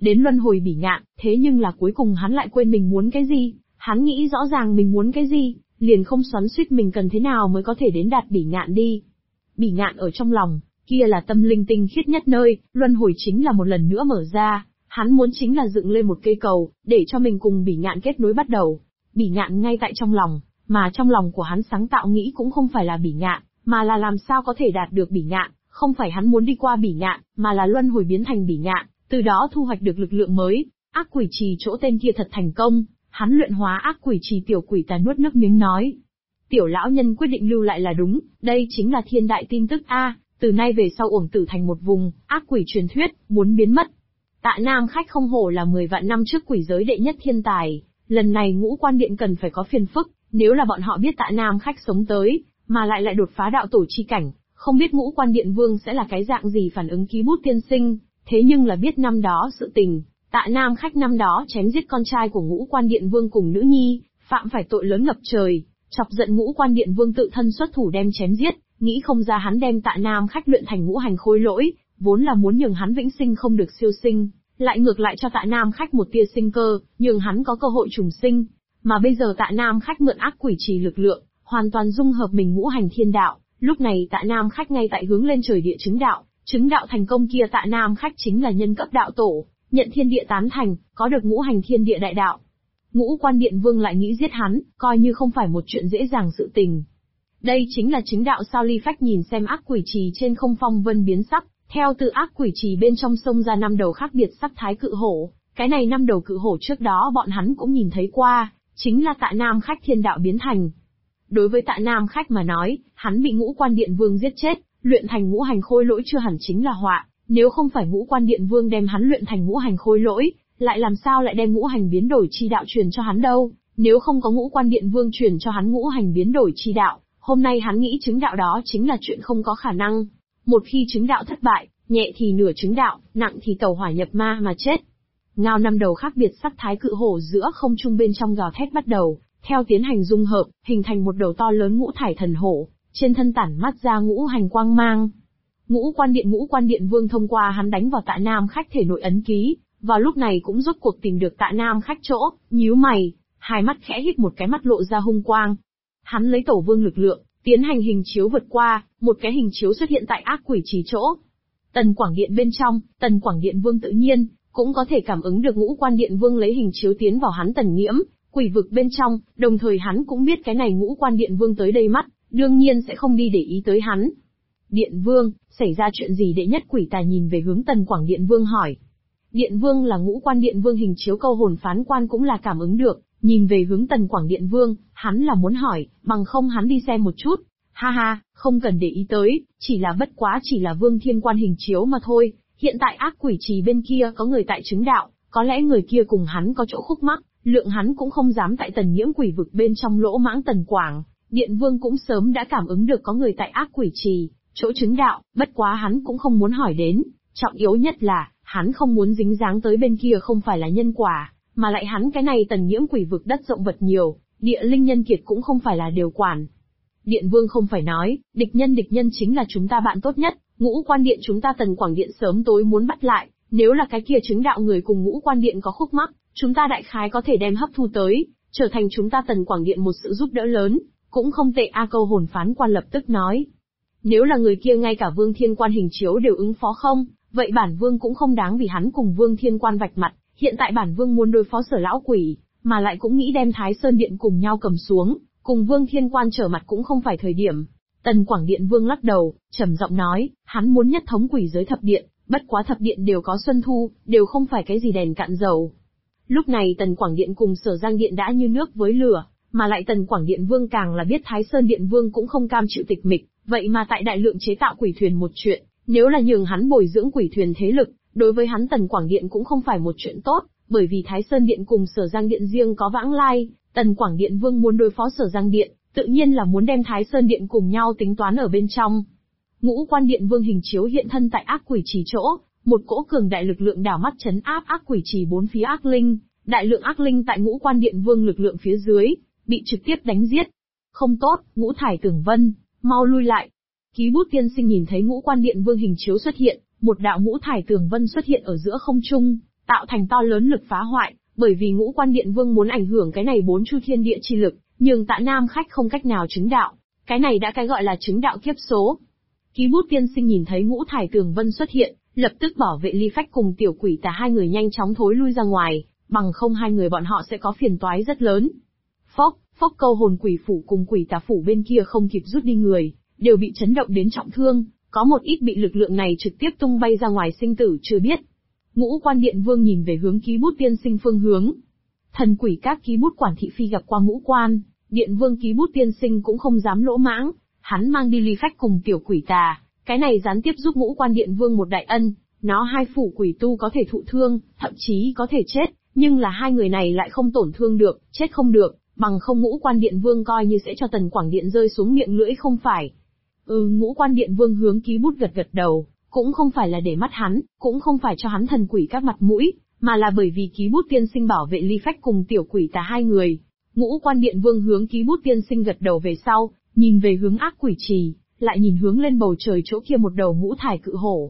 đến luân hồi bỉ ngạn, thế nhưng là cuối cùng hắn lại quên mình muốn cái gì, hắn nghĩ rõ ràng mình muốn cái gì, liền không xoắn xuýt mình cần thế nào mới có thể đến đạt bỉ ngạn đi. Bỉ ngạn ở trong lòng, kia là tâm linh tinh khiết nhất nơi, luân hồi chính là một lần nữa mở ra, hắn muốn chính là dựng lên một cây cầu, để cho mình cùng bỉ ngạn kết nối bắt đầu. Bỉ ngạn ngay tại trong lòng, mà trong lòng của hắn sáng tạo nghĩ cũng không phải là bỉ ngạn, mà là làm sao có thể đạt được bỉ ngạn, không phải hắn muốn đi qua bỉ ngạn, mà là luân hồi biến thành bỉ ngạn, từ đó thu hoạch được lực lượng mới. Ác quỷ trì chỗ tên kia thật thành công, hắn luyện hóa ác quỷ trì. Tiểu quỷ tà nuốt nước miếng nói. Tiểu lão nhân quyết định lưu lại là đúng, đây chính là thiên đại tin tức a, từ nay về sau Uổng Tử thành một vùng, ác quỷ truyền thuyết, muốn biến mất. Tạ Nam Khách không hổ là 10 vạn năm trước quỷ giới đệ nhất thiên tài, lần này Ngũ Quan Điện cần phải có phiền phức, nếu là bọn họ biết Tạ Nam Khách sống tới, mà lại đột phá đạo tổ chi cảnh, không biết Ngũ Quan Điện Vương sẽ là cái dạng gì phản ứng. Ký Bút tiên sinh, thế nhưng là biết năm đó sự tình, Tạ Nam Khách năm đó chém giết con trai của Ngũ Quan Điện Vương cùng nữ nhi, phạm phải tội lớn ngập trời, chọc giận Ngũ Quan Điện Vương tự thân xuất thủ đem chém giết, nghĩ không ra hắn đem Tạ Nam Khách luyện thành ngũ hành khôi lỗi, vốn là muốn nhường hắn vĩnh sinh không được siêu sinh, lại ngược lại cho Tạ Nam Khách một tia sinh cơ, nhường hắn có cơ hội trùng sinh. Mà bây giờ Tạ Nam Khách mượn ác quỷ trì lực lượng, hoàn toàn dung hợp mình ngũ hành thiên đạo, lúc này Tạ Nam Khách ngay tại hướng lên trời địa chứng đạo thành công kia. Tạ Nam Khách chính là nhân cấp đạo tổ, nhận thiên địa tán thành, có được ngũ hành thiên địa đại đạo. Ngũ Quan Điện Vương lại nghĩ giết hắn, coi như không phải một chuyện dễ dàng sự tình. Đây chính là chứng đạo sao? Ly Phách nhìn xem ác quỷ trì trên không, phong vân biến sắc, theo từ ác quỷ trì bên trong sông ra 5 đầu khác biệt sắc thái cự hổ, cái này 5 đầu cự hổ trước đó bọn hắn cũng nhìn thấy qua, chính là Tạ Nam Khách thiên đạo biến thành. Đối với Tạ Nam Khách mà nói, hắn bị Ngũ Quan Điện Vương giết chết, luyện thành ngũ hành khôi lỗi chưa hẳn chính là họa, nếu không phải Ngũ Quan Điện Vương đem hắn luyện thành ngũ hành khôi lỗi, lại làm sao lại đem ngũ hành biến đổi chi đạo truyền cho hắn đâu? Nếu không có Ngũ Quan Điện Vương truyền cho hắn ngũ hành biến đổi chi đạo, hôm nay hắn nghĩ chứng đạo đó chính là chuyện không có khả năng. Một khi chứng đạo thất bại, nhẹ thì nửa chứng đạo, nặng thì tẩu hỏa nhập ma mà chết. Ngao 5 đầu khác biệt sắc thái cự hổ giữa không trung bên trong gào thét bắt đầu, theo tiến hành dung hợp, hình thành một đầu to lớn ngũ thải thần hổ, trên thân tản mắt ra ngũ hành quang mang. Ngũ Quan Điện Vương thông qua hắn đánh vào Tạ Nam Khách thể nội ấn ký, vào lúc này cũng rốt cuộc tìm được Tạ Nam Khách chỗ, nhíu mày, hai mắt khẽ híp một cái, mắt lộ ra hung quang. Hắn lấy tổ vương lực lượng, tiến hành hình chiếu vượt qua, một cái hình chiếu xuất hiện tại ác quỷ trì chỗ. Tần Quảng Điện bên trong, Tần Quảng Điện Vương tự nhiên cũng có thể cảm ứng được Ngũ Quan Điện Vương lấy hình chiếu tiến vào hắn Tần Nghiễm quỷ vực bên trong, đồng thời hắn cũng biết cái này Ngũ Quan Điện Vương tới đây mắt, đương nhiên sẽ không đi để ý tới hắn. Điện Vương, xảy ra chuyện gì? Đệ nhất quỷ tà nhìn về hướng Tần Quảng Điện Vương hỏi. Điện Vương là Ngũ Quan Điện Vương hình chiếu câu hồn phán quan cũng là cảm ứng được, nhìn về hướng Tần Quảng Điện Vương, hắn là muốn hỏi, bằng không hắn đi xem một chút. Ha ha, không cần để ý tới, chỉ là bất quá chỉ là Vương Thiên Quan hình chiếu mà thôi, hiện tại ác quỷ trì bên kia có người tại chứng đạo, có lẽ người kia cùng hắn có chỗ khúc mắc, lượng hắn cũng không dám tại Tần Nghiễm quỷ vực bên trong lỗ mãng. Tần Quảng Điện Vương cũng sớm đã cảm ứng được có người tại ác quỷ trì chỗ chứng đạo, bất quá hắn cũng không muốn hỏi đến, trọng yếu nhất là, hắn không muốn dính dáng tới bên kia không phải là nhân quả, mà lại hắn cái này Tần Nghiễm quỷ vực đất rộng vật nhiều, địa linh nhân kiệt cũng không phải là đều quản. Điện Vương không phải nói, địch nhân chính là chúng ta bạn tốt nhất, Ngũ Quan Điện chúng ta Tần Quảng Điện sớm tối muốn bắt lại, nếu là cái kia chứng đạo người cùng Ngũ Quan Điện có khúc mắc, chúng ta đại khái có thể đem hấp thu tới, trở thành chúng ta Tần Quảng Điện một sự giúp đỡ lớn, cũng không tệ a. Câu hồn phán quan lập tức nói. Nếu là người kia ngay cả Vương Thiên Quan hình chiếu đều ứng phó không, vậy bản Vương cũng không đáng vì hắn cùng Vương Thiên Quan vạch mặt, hiện tại bản Vương muốn đối phó Sở lão quỷ, mà lại cũng nghĩ đem Thái Sơn Điện cùng nhau cầm xuống, cùng Vương Thiên Quan trở mặt cũng không phải thời điểm. Tần Quảng Điện Vương lắc đầu, trầm giọng nói, hắn muốn nhất thống quỷ giới thập điện, bất quá thập điện đều có Xuân Thu, đều không phải cái gì đèn cạn dầu. Lúc này Tần Quảng Điện cùng Sở Giang Điện đã như nước với lửa, mà lại Tần Quảng Điện Vương càng là biết Thái Sơn Điện Vương cũng không cam chịu tịch mịch, vậy mà tại đại lượng chế tạo quỷ thuyền một chuyện, nếu là nhường hắn bồi dưỡng quỷ thuyền thế lực, đối với hắn Tần Quảng Điện cũng không phải một chuyện tốt, bởi vì Thái Sơn Điện cùng Sở Giang Điện riêng có vãng lai, Tần Quảng Điện Vương muốn đối phó Sở Giang Điện, tự nhiên là muốn đem Thái Sơn Điện cùng nhau tính toán ở bên trong. Ngũ Quan Điện Vương hình chiếu hiện thân tại ác quỷ trì chỗ, một cỗ cường đại lực lượng đảo mắt chấn áp ác quỷ trì bốn phía ác linh, đại lượng ác linh tại Ngũ Quan Điện Vương lực lượng phía dưới, bị trực tiếp đánh giết. Không tốt, Ngũ Thải Tường Vân, mau lui lại. Ký Bút tiên sinh nhìn thấy Ngũ Quan Điện Vương hình chiếu xuất hiện, một đạo Ngũ Thải Tường Vân xuất hiện ở giữa không trung, tạo thành to lớn lực phá hoại, bởi vì Ngũ Quan Điện Vương muốn ảnh hưởng cái này 4 chu thiên địa chi lực, nhưng Tạ Nam Khách không cách nào chứng đạo. Cái này đã cái gọi là chứng đạo kiếp số. Ký Bút Tiên Sinh nhìn thấy Ngũ Thải Tường Vân xuất hiện, lập tức bảo vệ Ly Phách cùng Tiểu Quỷ Tà hai người nhanh chóng thối lui ra ngoài, bằng không hai người bọn họ sẽ có phiền toái rất lớn. Phốc, Câu Hồn Quỷ Phủ cùng Quỷ Tà Phủ bên kia không kịp rút đi người, đều bị chấn động đến trọng thương, có một ít bị lực lượng này trực tiếp tung bay ra ngoài sinh tử chưa biết. Ngũ Quan Điện Vương nhìn về hướng Ký Bút Tiên Sinh phương hướng. Thần Quỷ Các Ký Bút Quản thị phi gặp qua Ngũ Quan Điện Vương, Ký Bút Tiên Sinh cũng không dám lỗ mãng, hắn mang đi Ly Phách cùng Tiểu Quỷ Tà, cái này gián tiếp giúp Ngũ Quan Điện Vương một đại ân, nó hai phủ quỷ tu có thể thụ thương, thậm chí có thể chết, nhưng là hai người này lại không tổn thương được, chết không được, bằng không Ngũ Quan Điện Vương coi như sẽ cho Tần Quảng Điện rơi xuống miệng lưỡi không phải. Ngũ Quan Điện Vương hướng Ký Bút gật đầu, cũng không phải là để mắt hắn, cũng không phải cho hắn Thần Quỷ Các mặt mũi, mà là bởi vì Ký Bút Tiên Sinh bảo vệ Ly Phách cùng Tiểu Quỷ Tà hai người. Ngũ Quan Điện Vương hướng Ký Bút Tiên Sinh gật đầu về sau, nhìn về hướng Ác Quỷ Trì, lại nhìn hướng lên bầu trời chỗ kia một đầu ngũ thải cự hổ.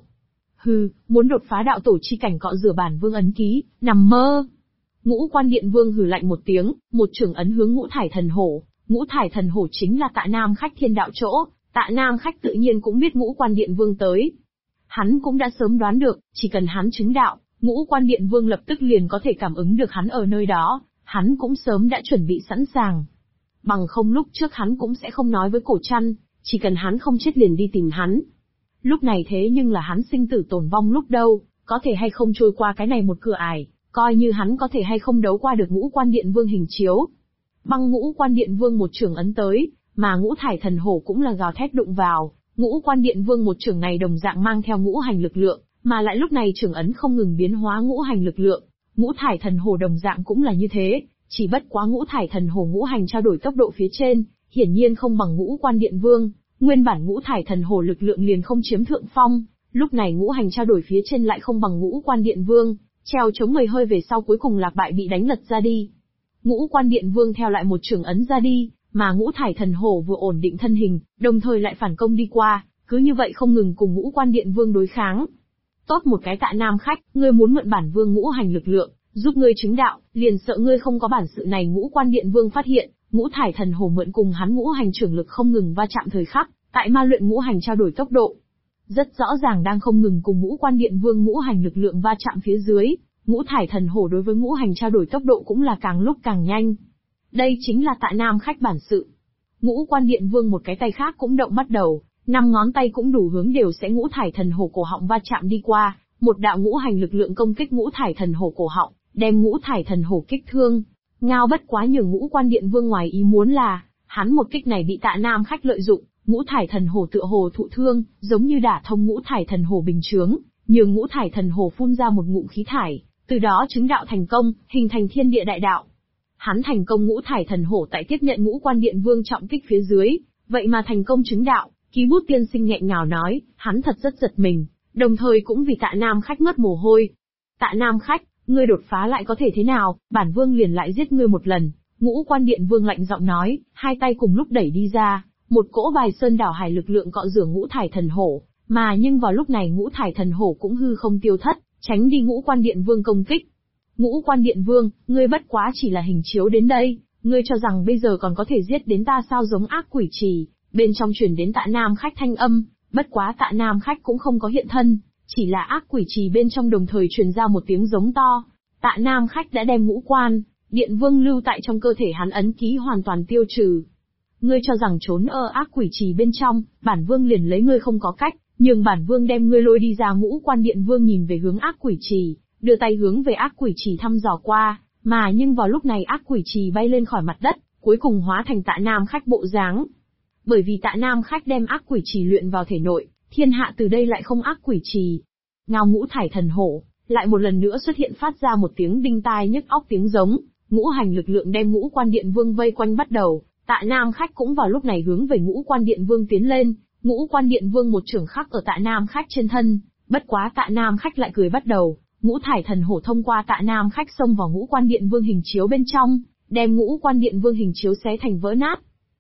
Muốn đột phá đạo tổ chi cảnh cọ rửa bản vương ấn ký, nằm mơ. Ngũ Quan Điện Vương hừ lạnh một tiếng, một chưởng ấn hướng ngũ thải thần hổ. Ngũ thải thần hổ chính là Tạ Nam Khách thiên đạo chỗ, Tạ Nam Khách tự nhiên cũng biết Ngũ Quan Điện Vương tới. Hắn cũng đã sớm đoán được, chỉ cần hắn chứng đạo, Ngũ Quan Điện Vương lập tức liền có thể cảm ứng được hắn ở nơi đó, hắn cũng sớm đã chuẩn bị sẵn sàng. Bằng không lúc trước hắn cũng sẽ không nói với Cổ Trăn, chỉ cần hắn không chết liền đi tìm hắn. Lúc này thế nhưng là hắn sinh tử tồn vong lúc đâu, có thể hay không trôi qua cái này một cửa ải, coi như hắn có thể hay không đấu qua được Ngũ Quan Điện Vương hình chiếu. Băng Ngũ Quan Điện Vương một chưởng ấn tới, mà ngũ thải thần hổ cũng là gào thét đụng vào, Ngũ Quan Điện Vương một chưởng này đồng dạng mang theo ngũ hành lực lượng, mà lại lúc này chưởng ấn không ngừng biến hóa ngũ hành lực lượng, ngũ thải thần hổ đồng dạng cũng là như thế, chỉ bất quá ngũ thải thần hổ ngũ hành trao đổi tốc độ phía trên, hiển nhiên không bằng Ngũ Quan Điện Vương, nguyên bản ngũ thải thần hổ lực lượng liền không chiếm thượng phong, lúc này ngũ hành trao đổi phía trên lại không bằng Ngũ Quan Điện Vương, treo chống 10 hơi về sau cuối cùng lạc bại bị đánh lật ra đi. Ngũ Quan Điện Vương theo lại một chưởng ấn ra đi, mà ngũ thải thần hổ vừa ổn định thân hình, đồng thời lại phản công đi qua, cứ như vậy không ngừng cùng Ngũ Quan Điện Vương đối kháng. Tốt một cái Tạ Nam Khách, ngươi muốn mượn bản vương ngũ hành lực lượng, giúp ngươi chứng đạo, liền sợ ngươi không có bản sự này. Ngũ Quan Điện Vương phát hiện, ngũ thải thần hổ mượn cùng hắn ngũ hành trưởng lực không ngừng va chạm thời khắc, tại ma luyện ngũ hành trao đổi tốc độ. Rất rõ ràng đang không ngừng cùng Ngũ Quan Điện Vương ngũ hành lực lượng va chạm phía dưới, ngũ thải thần hổ đối với ngũ hành trao đổi tốc độ cũng là càng lúc càng nhanh. Đây chính là Tạ Nam Khách bản sự. Ngũ Quan Điện Vương một cái tay khác cũng động bắt đầu, 5 ngón tay cũng đủ hướng đều sẽ ngũ thải thần hổ cổ họng va chạm đi qua, một đạo ngũ hành lực lượng công kích ngũ thải thần hổ cổ họng, đem ngũ thải thần hổ kích thương. Ngao bất quá nhường Ngũ Quan Điện Vương ngoài ý muốn là, hắn một kích này bị Tạ Nam Khách lợi dụng, ngũ thải thần hổ tựa hồ thụ thương, giống như đả thông ngũ thải thần hổ bình chướng, nhường ngũ thải thần hổ phun ra một ngụm khí thải, từ đó chứng đạo thành công, hình thành thiên địa đại đạo. Hắn thành công ngũ thải thần hổ tại tiếp nhận Ngũ Quan Điện Vương trọng kích phía dưới, vậy mà thành công chứng đạo. Ký Bút Tiên Sinh nghẹn ngào nói, hắn thật rất giật mình, đồng thời cũng vì Tạ Nam Khách mất mồ hôi. Tạ Nam Khách, ngươi đột phá lại có thể thế nào, bản vương liền lại giết ngươi một lần. Ngũ Quan Điện Vương lạnh giọng nói, hai tay cùng lúc đẩy đi ra, một cỗ Bài Sơn Đảo Hải lực lượng cọ rửa ngũ thải thần hổ, mà nhưng vào lúc này ngũ thải thần hổ cũng hư không tiêu thất, tránh đi Ngũ Quan Điện Vương công kích. Ngũ Quan Điện Vương, ngươi bất quá chỉ là hình chiếu đến đây, ngươi cho rằng bây giờ còn có thể giết đến ta sao? Giống Ác Quỷ Trì, bên trong truyền đến Tạ Nam Khách thanh âm, bất quá Tạ Nam Khách cũng không có hiện thân, chỉ là Ác Quỷ Trì bên trong đồng thời truyền ra một tiếng giống to. Tạ Nam Khách đã đem Ngũ Quan Điện Vương lưu tại trong cơ thể hắn ấn ký hoàn toàn tiêu trừ. Ngươi cho rằng trốn ở Ác Quỷ Trì bên trong, bản vương liền lấy ngươi không có cách, nhưng bản vương đem ngươi lôi đi ra. Ngũ Quan Điện Vương nhìn về hướng Ác Quỷ Trì, đưa tay hướng về Ác Quỷ Trì thăm dò qua, mà nhưng vào lúc này Ác Quỷ Trì bay lên khỏi mặt đất, cuối cùng hóa thành Tạ Nam Khách bộ dáng. Bởi vì Tạ Nam Khách đem Ác Quỷ Trì luyện vào thể nội, thiên hạ từ đây lại không Ác Quỷ Trì. Ngao ngũ thải thần hổ, lại một lần nữa xuất hiện phát ra một tiếng đinh tai nhức óc tiếng giống, ngũ hành lực lượng đem Ngũ Quan Điện Vương vây quanh bắt đầu. Tạ Nam Khách cũng vào lúc này hướng về Ngũ Quan Điện Vương tiến lên, Ngũ Quan Điện Vương một chưởng khắc ở Tạ Nam Khách trên thân, bất quá Tạ Nam Khách lại cười bắt đầu, ngũ thải thần hổ thông qua Tạ Nam Khách xông vào Ngũ Quan Điện Vương hình chiếu bên trong, đem Ngũ Quan Điện Vương hình chiếu xé thành vỡ nát.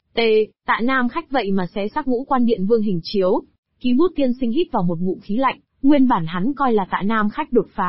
Tạ Nam Khách vậy mà xé xác Ngũ Quan Điện Vương hình chiếu. Ký Bút Tiên Sinh hít vào một ngụm khí lạnh, nguyên bản hắn coi là Tạ Nam Khách đột phá,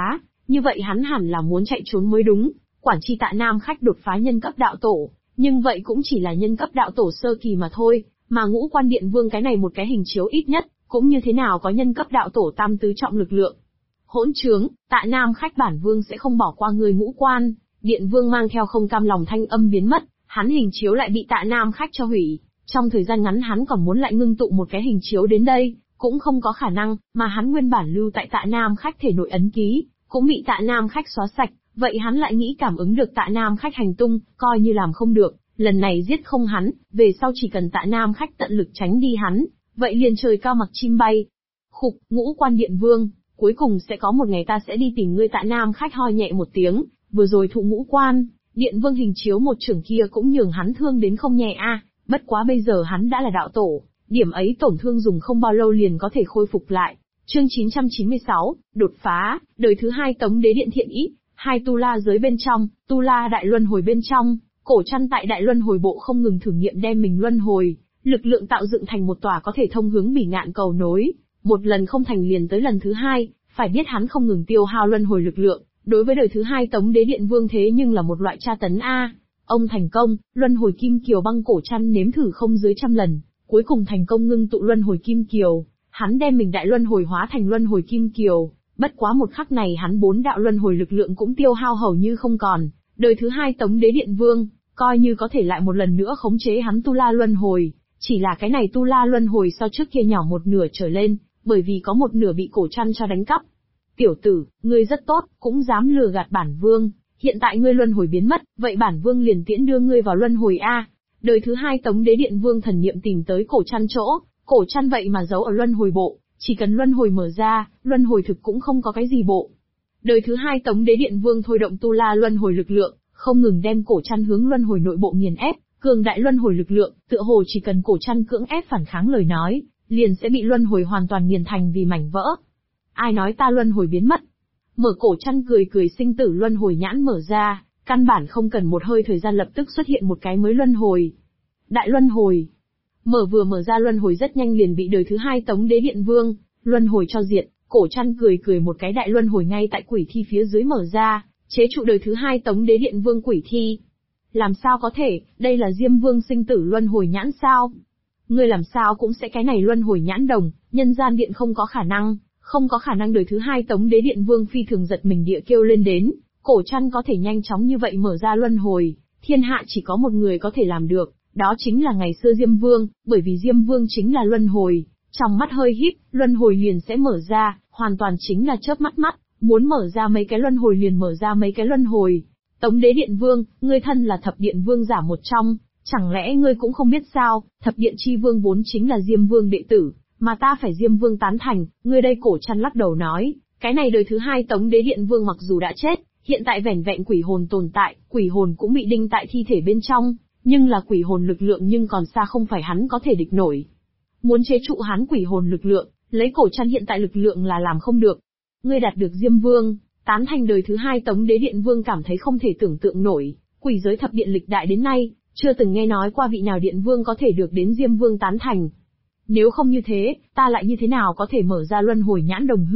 Như vậy hắn hẳn là muốn chạy trốn mới đúng, quản chi Tạ Nam Khách đột phá nhân cấp đạo tổ, nhưng vậy cũng chỉ là nhân cấp đạo tổ sơ kỳ mà thôi, mà Ngũ Quan Điện Vương cái này một cái hình chiếu ít nhất, cũng như thế nào có nhân cấp đạo tổ tam tứ trọng lực lượng. Hỗn trướng, Tạ Nam Khách bản vương sẽ không bỏ qua người Ngũ Quan. Điện Vương mang theo không cam lòng thanh âm biến mất, hắn hình chiếu lại bị Tạ Nam Khách cho hủy. Trong thời gian ngắn hắn còn muốn lại ngưng tụ một cái hình chiếu đến đây, cũng không có khả năng, mà hắn nguyên bản lưu tại Tạ Nam Khách thể nội ấn ký, cũng bị Tạ Nam Khách xóa sạch, vậy hắn lại nghĩ cảm ứng được Tạ Nam Khách hành tung, coi như làm không được, lần này giết không hắn, về sau chỉ cần Tạ Nam Khách tận lực tránh đi hắn, vậy liền trời cao mặc chim bay. Khục, Ngũ Quan Điện Vương, cuối cùng sẽ có một ngày ta sẽ đi tìm ngươi. Tạ Nam Khách ho nhẹ một tiếng, vừa rồi thụ Ngũ Quan Điện Vương hình chiếu một chưởng kia cũng nhường hắn thương đến không nhẹ a, bất quá bây giờ hắn đã là đạo tổ, điểm ấy tổn thương dùng không bao lâu liền có thể khôi phục lại. Chương 996, đột phá, đời thứ 2 Tống Đế Điện Thiện Ý, hai tu la giới bên trong, tu la đại luân hồi bên trong, Cổ Trăn tại đại luân hồi bộ không ngừng thử nghiệm đem mình luân hồi, lực lượng tạo dựng thành một tòa có thể thông hướng Bỉ Ngạn cầu nối, một lần không thành liền tới lần thứ 2, phải biết hắn không ngừng tiêu hao luân hồi lực lượng, đối với đời thứ 2 Tống Đế Điện Vương thế nhưng là một loại tra tấn a. Ông thành công, luân hồi kim kiều băng Cổ Trăn nếm thử không dưới 100 lần, cuối cùng thành công ngưng tụ luân hồi kim kiều, hắn đem mình đại luân hồi hóa thành luân hồi kim kiều, bất quá một khắc này hắn 4 đạo luân hồi lực lượng cũng tiêu hao hầu như không còn, đời thứ 2 Tống Đế Điện Vương, coi như có thể lại một lần nữa khống chế hắn tu la luân hồi, chỉ là cái này tu la luân hồi so trước kia nhỏ một nửa trở lên, bởi vì có một nửa bị Cổ Trăn cho đánh cắp. Tiểu tử, ngươi rất tốt, cũng dám lừa gạt bản vương, hiện tại ngươi luân hồi biến mất, vậy bản vương liền tiễn đưa ngươi vào luân hồi a. Đời thứ 2 Tống Đế Điện Vương thần niệm tìm tới Cổ Trăn chỗ, Cổ Trăn vậy mà giấu ở luân hồi bộ, chỉ cần luân hồi mở ra, luân hồi thực cũng không có cái gì bộ. Đời thứ 2 Tống Đế Điện Vương thôi động tu la luân hồi lực lượng, không ngừng đem Cổ Trăn hướng luân hồi nội bộ nghiền ép, cường đại luân hồi lực lượng, tựa hồ chỉ cần Cổ Trăn cưỡng ép phản kháng lời nói, liền sẽ bị luân hồi hoàn toàn nghiền thành vì mảnh vỡ. Ai nói ta luân hồi biến mất? Mở Cổ Trăn cười cười sinh tử luân hồi nhãn mở ra, căn bản không cần một hơi thời gian lập tức xuất hiện một cái mới luân hồi. Đại luân hồi. Vừa mở ra luân hồi rất nhanh liền bị đời thứ 2 Tống Đế Điện Vương, luân hồi cho diệt, Cổ Trăn cười cười một cái đại luân hồi ngay tại quỷ thi phía dưới mở ra, chế trụ đời thứ 2 Tống Đế Điện Vương quỷ thi. Làm sao có thể, đây là Diêm Vương sinh tử luân hồi nhãn sao? Ngươi làm sao cũng sẽ cái này luân hồi nhãn đồng, nhân gian điện không có khả năng. Không có khả năng. Đời thứ 2 Tống Đế Điện Vương phi thường giật mình địa kêu lên đến, Cổ Trăn có thể nhanh chóng như vậy mở ra luân hồi, thiên hạ chỉ có một người có thể làm được, đó chính là ngày xưa Diêm Vương, bởi vì Diêm Vương chính là luân hồi, trong mắt hơi híp, luân hồi liền sẽ mở ra, hoàn toàn chính là chớp mắt, muốn mở ra mấy cái luân hồi liền mở ra mấy cái luân hồi. Tống Đế Điện Vương, ngươi thân là Thập Điện Vương giả một trong, chẳng lẽ ngươi cũng không biết sao, Thập Điện Chi Vương vốn chính là Diêm Vương đệ tử, mà ta phải Diêm Vương tán thành, ngươi đây. Cổ Trăn lắc đầu nói, cái này đời thứ 2 Tống Đế Điện Vương mặc dù đã chết, hiện tại vẻn vẹn quỷ hồn tồn tại, quỷ hồn cũng bị đinh tại thi thể bên trong, nhưng là quỷ hồn lực lượng nhưng còn xa không phải hắn có thể địch nổi. Muốn chế trụ hắn quỷ hồn lực lượng, lấy Cổ Trăn hiện tại lực lượng là làm không được. Ngươi đạt được Diêm Vương tán thành. Đời thứ 2 Tống Đế Điện Vương cảm thấy không thể tưởng tượng nổi, quỷ giới thập điện lịch đại đến nay, chưa từng nghe nói qua vị nào điện vương có thể được đến Diêm Vương tán thành. Nếu không như thế, ta lại như thế nào có thể mở ra luân hồi nhãn đồng?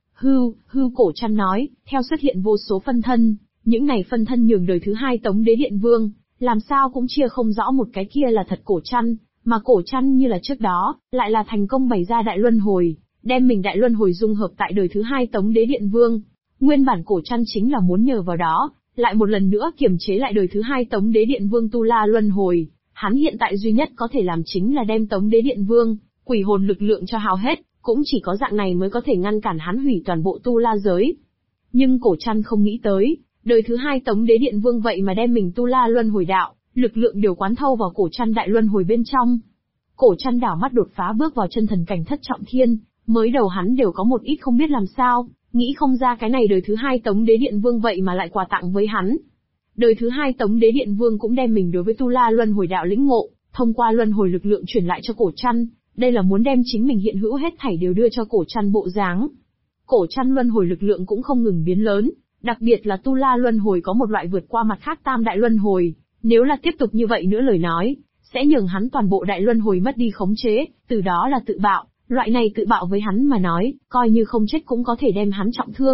Hưu, Cổ Trăn nói, theo xuất hiện vô số phân thân, những này phân thân nhường đời thứ 2 Tống Đế Điện Vương, làm sao cũng chia không rõ một cái kia là thật Cổ Trăn, mà Cổ Trăn như là trước đó, lại là thành công bày ra đại luân hồi, đem mình đại luân hồi dung hợp tại đời thứ 2 Tống Đế Điện Vương. Nguyên bản Cổ Trăn chính là muốn nhờ vào đó, lại một lần nữa kiềm chế lại đời thứ 2 Tống Đế Điện Vương tu la luân hồi. Hắn hiện tại duy nhất có thể làm chính là đem Tống Đế Điện Vương, quỷ hồn lực lượng cho hao hết, cũng chỉ có dạng này mới có thể ngăn cản hắn hủy toàn bộ tu la giới. Nhưng Cổ Trăn không nghĩ tới, đời thứ 2 Tống Đế Điện Vương vậy mà đem mình tu la luân hồi đạo, lực lượng đều quán thâu vào Cổ Trăn đại luân hồi bên trong. Cổ Trăn đảo mắt đột phá bước vào chân thần cảnh thất trọng thiên, mới đầu hắn đều có một ít không biết làm sao, nghĩ không ra cái này đời thứ 2 Tống Đế Điện Vương vậy mà lại quà tặng với hắn. Đời thứ 2 Tống Đế Điện Vương cũng đem mình đối với tu la luân hồi đạo lĩnh ngộ, thông qua luân hồi lực lượng truyền lại cho Cổ Trăn, đây là muốn đem chính mình hiện hữu hết thảy đều đưa cho Cổ Trăn bộ dáng. Cổ Trăn luân hồi lực lượng cũng không ngừng biến lớn, đặc biệt là tu la luân hồi có một loại vượt qua mặt khác tam đại luân hồi, nếu là tiếp tục như vậy nữa lời nói, sẽ nhường hắn toàn bộ đại luân hồi mất đi khống chế, từ đó là tự bạo, loại này tự bạo với hắn mà nói, coi như không chết cũng có thể đem hắn trọng thương.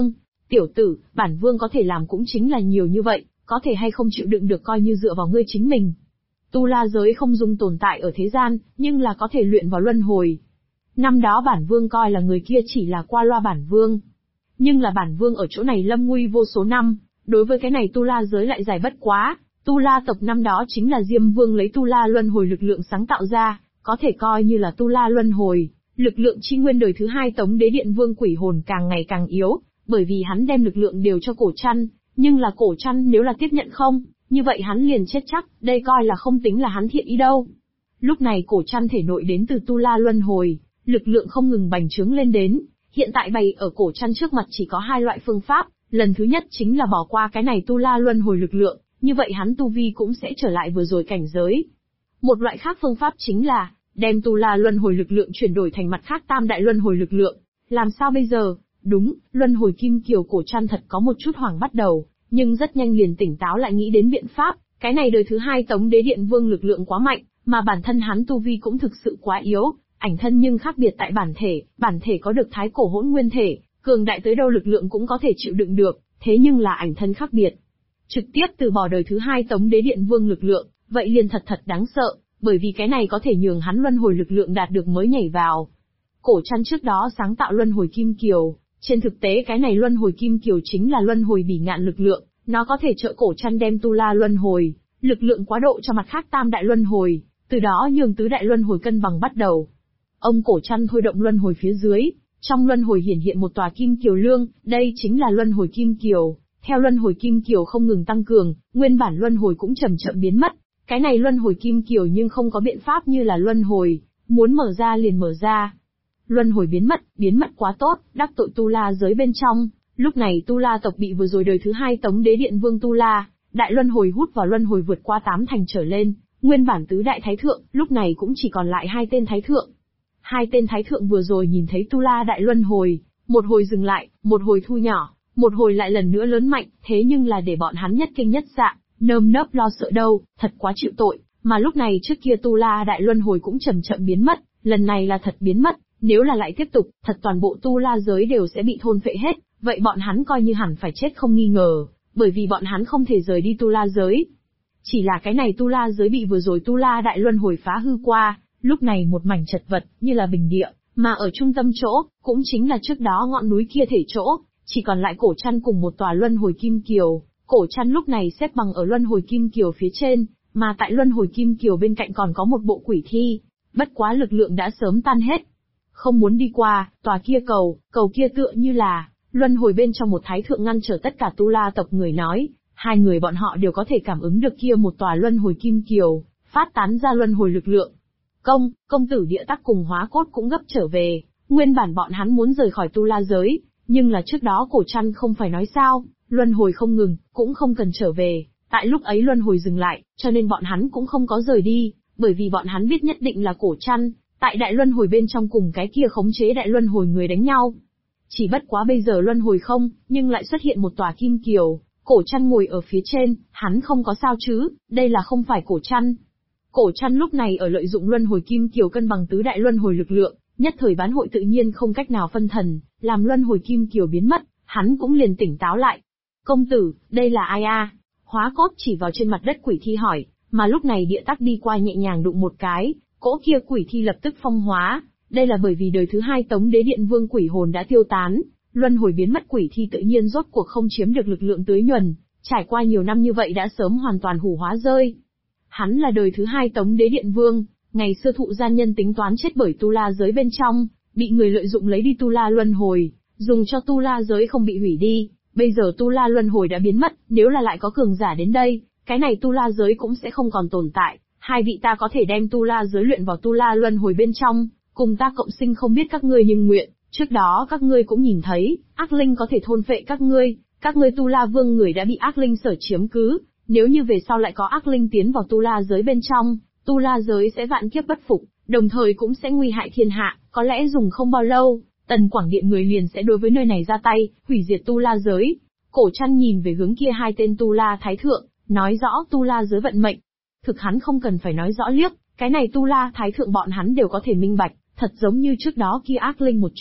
Tiểu tử, bản vương có thể làm cũng chính là nhiều như vậy, có thể hay không chịu đựng được coi như dựa vào ngươi chính mình. Tu la giới không dung tồn tại ở thế gian, nhưng là có thể luyện vào luân hồi. Năm đó bản vương coi là người kia chỉ là qua loa bản vương. Nhưng là bản vương ở chỗ này lâm nguy vô số năm, đối với cái này tu la giới lại dài bất quá. Tu la tộc năm đó chính là Diêm Vương lấy tu la luân hồi lực lượng sáng tạo ra, có thể coi như là tu la luân hồi. Lực lượng chi nguyên đời thứ hai Tống Đế Điện Vương quỷ hồn càng ngày càng yếu, bởi vì hắn đem lực lượng đều cho Cổ Trăn, nhưng là Cổ Trăn nếu là tiếp nhận không, như vậy hắn liền chết chắc, đây coi là không tính là hắn thiện ý đâu. Lúc này Cổ Trăn thể nội đến từ tu la luân hồi, lực lượng không ngừng bành trướng lên đến, hiện tại bày ở Cổ Trăn trước mặt chỉ có hai loại phương pháp, lần thứ nhất chính là bỏ qua cái này tu la luân hồi lực lượng, như vậy hắn tu vi cũng sẽ trở lại vừa rồi cảnh giới. Một loại khác phương pháp chính là đem tu la luân hồi lực lượng chuyển đổi thành mặt khác tam đại luân hồi lực lượng. Làm sao bây giờ? Đúng, luân hồi kim kiều Cổ Trăn thật có một chút hoảng bắt đầu, nhưng rất nhanh liền tỉnh táo lại nghĩ đến biện pháp, cái này đời thứ hai Tống Đế Điện Vương lực lượng quá mạnh, mà bản thân hắn tu vi cũng thực sự quá yếu, ảnh thân nhưng khác biệt tại bản thể có được thái cổ hỗn nguyên thể, cường đại tới đâu lực lượng cũng có thể chịu đựng được, thế nhưng là ảnh thân khác biệt. Trực tiếp từ bỏ đời thứ hai Tống Đế Điện Vương lực lượng, vậy liền thật đáng sợ, bởi vì cái này có thể nhường hắn luân hồi lực lượng đạt được mới nhảy vào. Cổ Trăn trước đó sáng tạo luân hồi kim kiều, trên thực tế cái này luân hồi kim kiều chính là luân hồi bỉ ngạn lực lượng, nó có thể trợ Cổ Trăn đem tu la luân hồi, lực lượng quá độ cho mặt khác tam đại luân hồi, từ đó nhường tứ đại luân hồi cân bằng bắt đầu. Ông Cổ Trăn thôi động luân hồi phía dưới, trong luân hồi hiển hiện một tòa kim kiều lương, đây chính là luân hồi kim kiều. Theo luân hồi kim kiều không ngừng tăng cường, nguyên bản luân hồi cũng chậm biến mất. Cái này luân hồi kim kiều nhưng không có biện pháp như là luân hồi, muốn mở ra liền mở ra. Luân hồi biến mất quá tốt, đắc tội tu la giới bên trong. Lúc này tu la tộc bị vừa rồi đời thứ hai Tống Đế Điện Vương tu la, đại luân hồi hút vào luân hồi vượt qua 8 thành trở lên, nguyên bản tứ đại thái thượng, lúc này cũng chỉ còn lại 2 tên thái thượng. 2 tên thái thượng vừa rồi nhìn thấy tu la đại luân hồi, một hồi dừng lại, một hồi thu nhỏ, một hồi lại lần nữa lớn mạnh, thế nhưng là để bọn hắn nhất kinh nhất dạ, nơm nớp lo sợ đâu, thật quá chịu tội, mà lúc này trước kia tu la đại luân hồi cũng chậm biến mất, lần này là thật biến mất, nếu là lại tiếp tục, thật toàn bộ tu la giới đều sẽ bị thôn phệ hết, vậy bọn hắn coi như hẳn phải chết không nghi ngờ, bởi vì bọn hắn không thể rời đi tu la giới. Chỉ là cái này tu la giới bị vừa rồi tu la đại luân hồi phá hư qua, lúc này một mảnh chật vật, như là bình địa, mà ở trung tâm chỗ, cũng chính là trước đó ngọn núi kia thể chỗ, chỉ còn lại Cổ Trăn cùng một tòa luân hồi kim kiều. Cổ Trăn lúc này xếp bằng ở luân hồi kim kiều phía trên, mà tại luân hồi kim kiều bên cạnh còn có một bộ quỷ thi, bất quá lực lượng đã sớm tan hết. Không muốn đi qua, tòa kia cầu kia tựa như là luân hồi bên trong một thái thượng ngăn trở tất cả tu la tộc người nói, hai người bọn họ đều có thể cảm ứng được kia một tòa luân hồi kim kiều, phát tán ra luân hồi lực lượng. Công tử Địa Tắc cùng Hóa Cốt cũng gấp trở về, nguyên bản bọn hắn muốn rời khỏi tu la giới, nhưng là trước đó Cổ Trăn không phải nói sao, luân hồi không ngừng, cũng không cần trở về, tại lúc ấy luân hồi dừng lại, cho nên bọn hắn cũng không có rời đi, bởi vì bọn hắn biết nhất định là Cổ Trăn, tại đại luân hồi bên trong cùng cái kia khống chế đại luân hồi người đánh nhau. Chỉ bất quá bây giờ luân hồi không, nhưng lại xuất hiện một tòa kim kiều, Cổ Trăn ngồi ở phía trên, hắn không có sao chứ, đây là không phải Cổ Trăn. Cổ Trăn lúc này ở lợi dụng luân hồi kim kiều cân bằng tứ đại luân hồi lực lượng, nhất thời bán hội tự nhiên không cách nào phân thần, làm luân hồi kim kiều biến mất, hắn cũng liền tỉnh táo lại. Công tử, đây là ai a? Hóa Cốt chỉ vào trên mặt đất quỷ thi hỏi, mà lúc này Địa Tắc đi qua nhẹ nhàng đụng một cái, cỗ kia quỷ thi lập tức phong hóa, đây là bởi vì đời thứ hai Tống Đế Điện Vương quỷ hồn đã tiêu tán, luân hồi biến mất quỷ thi tự nhiên rốt cuộc không chiếm được lực lượng tưới nhuần, trải qua nhiều năm như vậy đã sớm hoàn toàn hủ hóa rơi. Hắn là đời thứ hai Tống Đế Điện Vương, ngày xưa thụ gian nhân tính toán chết bởi tu la giới bên trong, bị người lợi dụng lấy đi tu la luân hồi, dùng cho tu la giới không bị hủy đi, bây giờ tu la luân hồi đã biến mất, nếu là lại có cường giả đến đây, cái này tu la giới cũng sẽ không còn tồn tại, hai vị ta có thể đem tu la giới luyện vào tu la luân hồi bên trong, cùng ta cộng sinh không biết các ngươi nhưng nguyện, trước đó các ngươi cũng nhìn thấy, ác linh có thể thôn phệ các ngươi tu la vương người đã bị ác linh sở chiếm cứ, nếu như về sau lại có ác linh tiến vào tu la giới bên trong, tu la giới sẽ vạn kiếp bất phục, đồng thời cũng sẽ nguy hại thiên hạ, có lẽ dùng không bao lâu, Tần Quảng Điện người liền sẽ đối với nơi này ra tay, hủy diệt tu la giới. Cổ Trăn nhìn về hướng kia hai tên tu la thái thượng, nói rõ tu la giới vận mệnh. Thực hắn không cần phải nói rõ liếc, cái này tu la thái thượng bọn hắn đều có thể minh bạch, thật giống như trước đó kia ác linh một chuyện,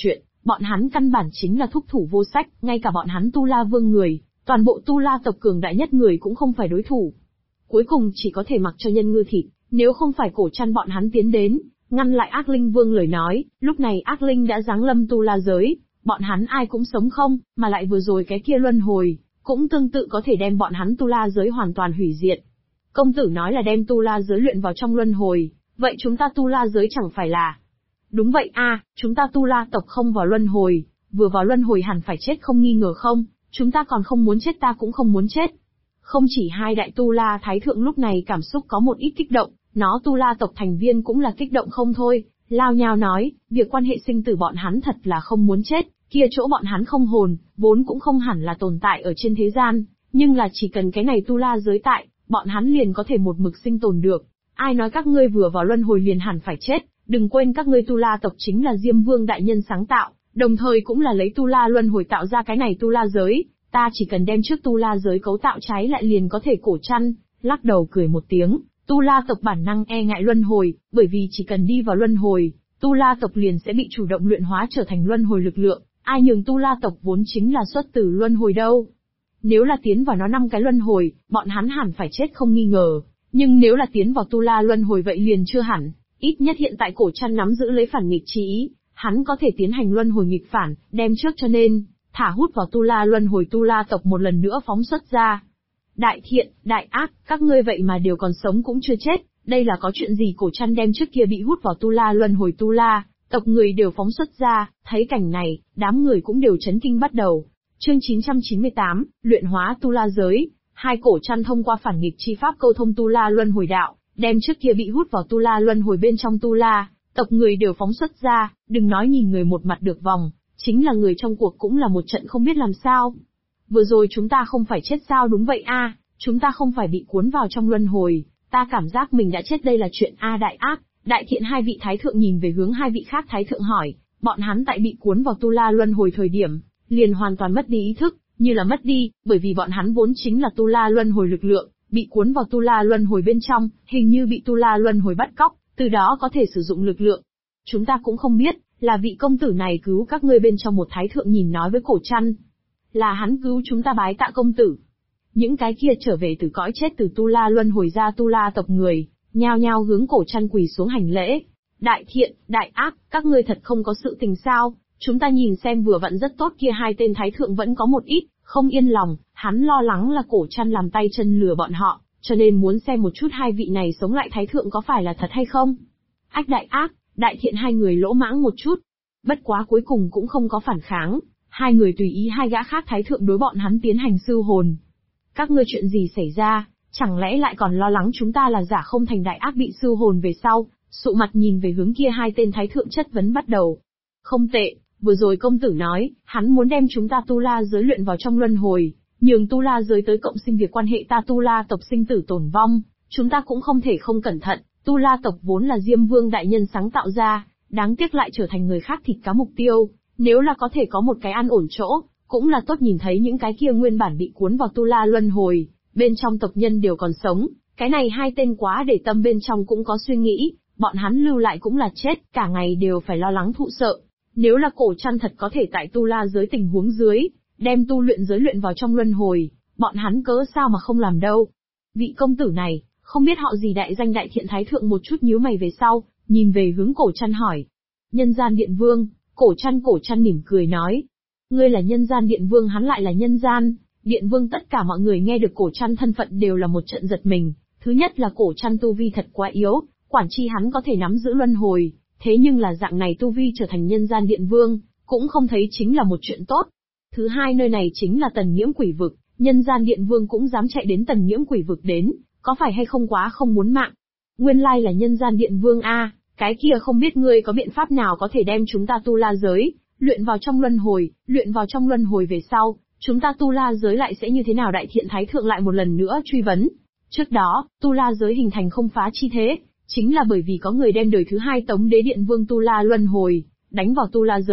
Bọn hắn căn bản chính là thúc thủ vô sách, ngay cả bọn hắn Tu La Vương người, toàn bộ Tu La tộc cường đại nhất người cũng không phải đối thủ. Cuối cùng chỉ có thể mặc cho nhân ngư thịt, nếu không phải Cổ Trăn bọn hắn tiến đến, ngăn lại Ác Linh Vương lời nói, lúc này Ác Linh đã giáng lâm Tu La giới, bọn hắn ai cũng sống không, mà lại vừa rồi cái kia luân hồi, cũng tương tự có thể đem bọn hắn Tu La giới hoàn toàn hủy diệt. Công tử nói là đem Tu La giới luyện vào trong luân hồi, vậy chúng ta Tu La giới chẳng phải là... Đúng vậy a, chúng ta Tu La tộc không vào luân hồi, vừa vào luân hồi hẳn phải chết không nghi ngờ không, chúng ta còn không muốn chết, ta cũng không muốn chết. Không chỉ hai đại Tu La Thái Thượng lúc này cảm xúc có một ít kích động, nó Tu La tộc thành viên cũng là kích động không thôi, lao nhao nói, việc quan hệ sinh tử bọn hắn thật là không muốn chết, kia chỗ bọn hắn không hồn, vốn cũng không hẳn là tồn tại ở trên thế gian, nhưng là chỉ cần cái này Tu La giới tại, bọn hắn liền có thể một mực sinh tồn được. Ai nói các ngươi vừa vào luân hồi liền hẳn phải chết, đừng quên các ngươi Tu La tộc chính là Diêm Vương đại nhân sáng tạo, đồng thời cũng là lấy Tu La luân hồi tạo ra cái này Tu La giới, ta chỉ cần đem trước Tu La giới cấu tạo trái lại liền có thể. Cổ Trăn lắc đầu cười một tiếng, Tu La tộc bản năng e ngại luân hồi, bởi vì chỉ cần đi vào luân hồi, Tu La tộc liền sẽ bị chủ động luyện hóa trở thành luân hồi lực lượng, ai nhường Tu La tộc vốn chính là xuất từ luân hồi đâu. Nếu là tiến vào nó 5 cái luân hồi, bọn hắn hẳn phải chết không nghi ngờ, nhưng nếu là tiến vào Tu La luân hồi vậy liền chưa hẳn, ít nhất hiện tại Cổ Trăn nắm giữ lấy phản nghịch chi ý, hắn có thể tiến hành luân hồi nghịch phản, đem trước cho nên, thả hút vào Tu La luân hồi Tu La tộc một lần nữa phóng xuất ra. Đại thiện, đại ác, các ngươi vậy mà đều còn sống cũng chưa chết, đây là có chuyện gì? Cổ Trăn đem trước kia bị hút vào Tu La luân hồi Tu La tộc người đều phóng xuất ra, thấy cảnh này, đám người cũng đều chấn kinh bắt đầu. Chương 998, luyện hóa Tu La giới. Hai Cổ Trăn thông qua phản nghịch chi pháp câu thông Tu La luân hồi đạo, đem trước kia bị hút vào Tu La luân hồi bên trong Tu La tộc người đều phóng xuất ra, đừng nói nhìn người một mặt được vòng, chính là người trong cuộc cũng là một trận không biết làm sao. Vừa rồi chúng ta không phải chết sao? Đúng vậy a, chúng ta không phải bị cuốn vào trong luân hồi, ta cảm giác mình đã chết, đây là chuyện a. Đại ác, đại thiện hai vị thái thượng nhìn về hướng hai vị khác thái thượng hỏi, bọn hắn tại bị cuốn vào Tu La luân hồi thời điểm, liền hoàn toàn mất đi ý thức, như là mất đi, bởi vì bọn hắn vốn chính là Tu La luân hồi lực lượng, bị cuốn vào Tu La luân hồi bên trong, hình như bị Tu La luân hồi bắt cóc, từ đó có thể sử dụng lực lượng. Chúng ta cũng không biết, là vị công tử này cứu các ngươi bên trong. Một thái thượng nhìn nói với Cổ Trăn, là hắn cứu chúng ta, bái tạ công tử. Những cái kia trở về từ cõi chết từ Tu La luân hồi ra Tu La tộc người, nhao nhao hướng Cổ Trăn quỳ xuống hành lễ. Đại thiện, đại ác, các ngươi thật không có sự tình sao? Chúng ta nhìn xem vừa vặn rất tốt kia. Hai tên thái thượng vẫn có một ít không yên lòng, hắn lo lắng là Cổ Trăn làm tay chân lừa bọn họ, cho nên muốn xem một chút hai vị này sống lại thái thượng có phải là thật hay không. Ách, đại ác, đại thiện hai người lỗ mãng một chút, bất quá cuối cùng cũng không có phản kháng, hai người tùy ý hai gã khác thái thượng đối bọn hắn tiến hành sư hồn. Các ngươi chuyện gì xảy ra, chẳng lẽ lại còn lo lắng chúng ta là giả không thành? Đại ác bị sư hồn về sau, sụ mặt nhìn về hướng kia hai tên thái thượng chất vấn bắt đầu. Không tệ, vừa rồi công tử nói, hắn muốn đem chúng ta Tu La giới luyện vào trong luân hồi, nhường Tu La giới tới cộng sinh việc quan hệ ta Tu La tộc sinh tử tồn vong, chúng ta cũng không thể không cẩn thận. Tu La tộc vốn là Diêm Vương đại nhân sáng tạo ra, đáng tiếc lại trở thành người khác thịt cá mục tiêu, nếu là có thể có một cái an ổn chỗ, cũng là tốt. Nhìn thấy những cái kia nguyên bản bị cuốn vào Tu La luân hồi, bên trong tộc nhân đều còn sống, cái này hai tên quá để tâm, bên trong cũng có suy nghĩ, bọn hắn lưu lại cũng là chết, cả ngày đều phải lo lắng thụ sợ. Nếu là Cổ Trăn thật có thể tại Tu La giới tình huống dưới, đem tu luyện giới luyện vào trong luân hồi, bọn hắn cớ sao mà không làm đâu. Vị công tử này, không biết họ gì? Đại danh đại thiện thái thượng một chút nhíu mày về sau, nhìn về hướng Cổ Trăn hỏi. Nhân gian điện vương. Cổ Trăn mỉm cười nói. Ngươi là nhân gian điện vương? Hắn lại là nhân gian điện vương? Tất cả mọi người nghe được Cổ Trăn thân phận đều là một trận giật mình. Thứ nhất là Cổ Trăn tu vi thật quá yếu, quản chi hắn có thể nắm giữ luân hồi, thế nhưng là dạng này tu vi trở thành nhân gian điện vương, cũng không thấy chính là một chuyện tốt. Thứ hai, nơi này chính là Tần Nhiễm quỷ vực, nhân gian điện vương cũng dám chạy đến Tần Nhiễm quỷ vực đến, có phải hay không quá không muốn mạng? Nguyên lai là nhân gian điện vương a, cái kia không biết ngươi có biện pháp nào có thể đem chúng ta Tu La giới luyện vào trong luân hồi về sau, chúng ta Tu La giới lại sẽ như thế nào? Đại thiện thái thượng lại một lần nữa truy vấn. Trước đó, Tu La giới hình thành không phá chi thế, chính là bởi vì có người đem đời thứ hai Tống Đế Điện Vương Tu La luân hồi đánh vào Tu La giới.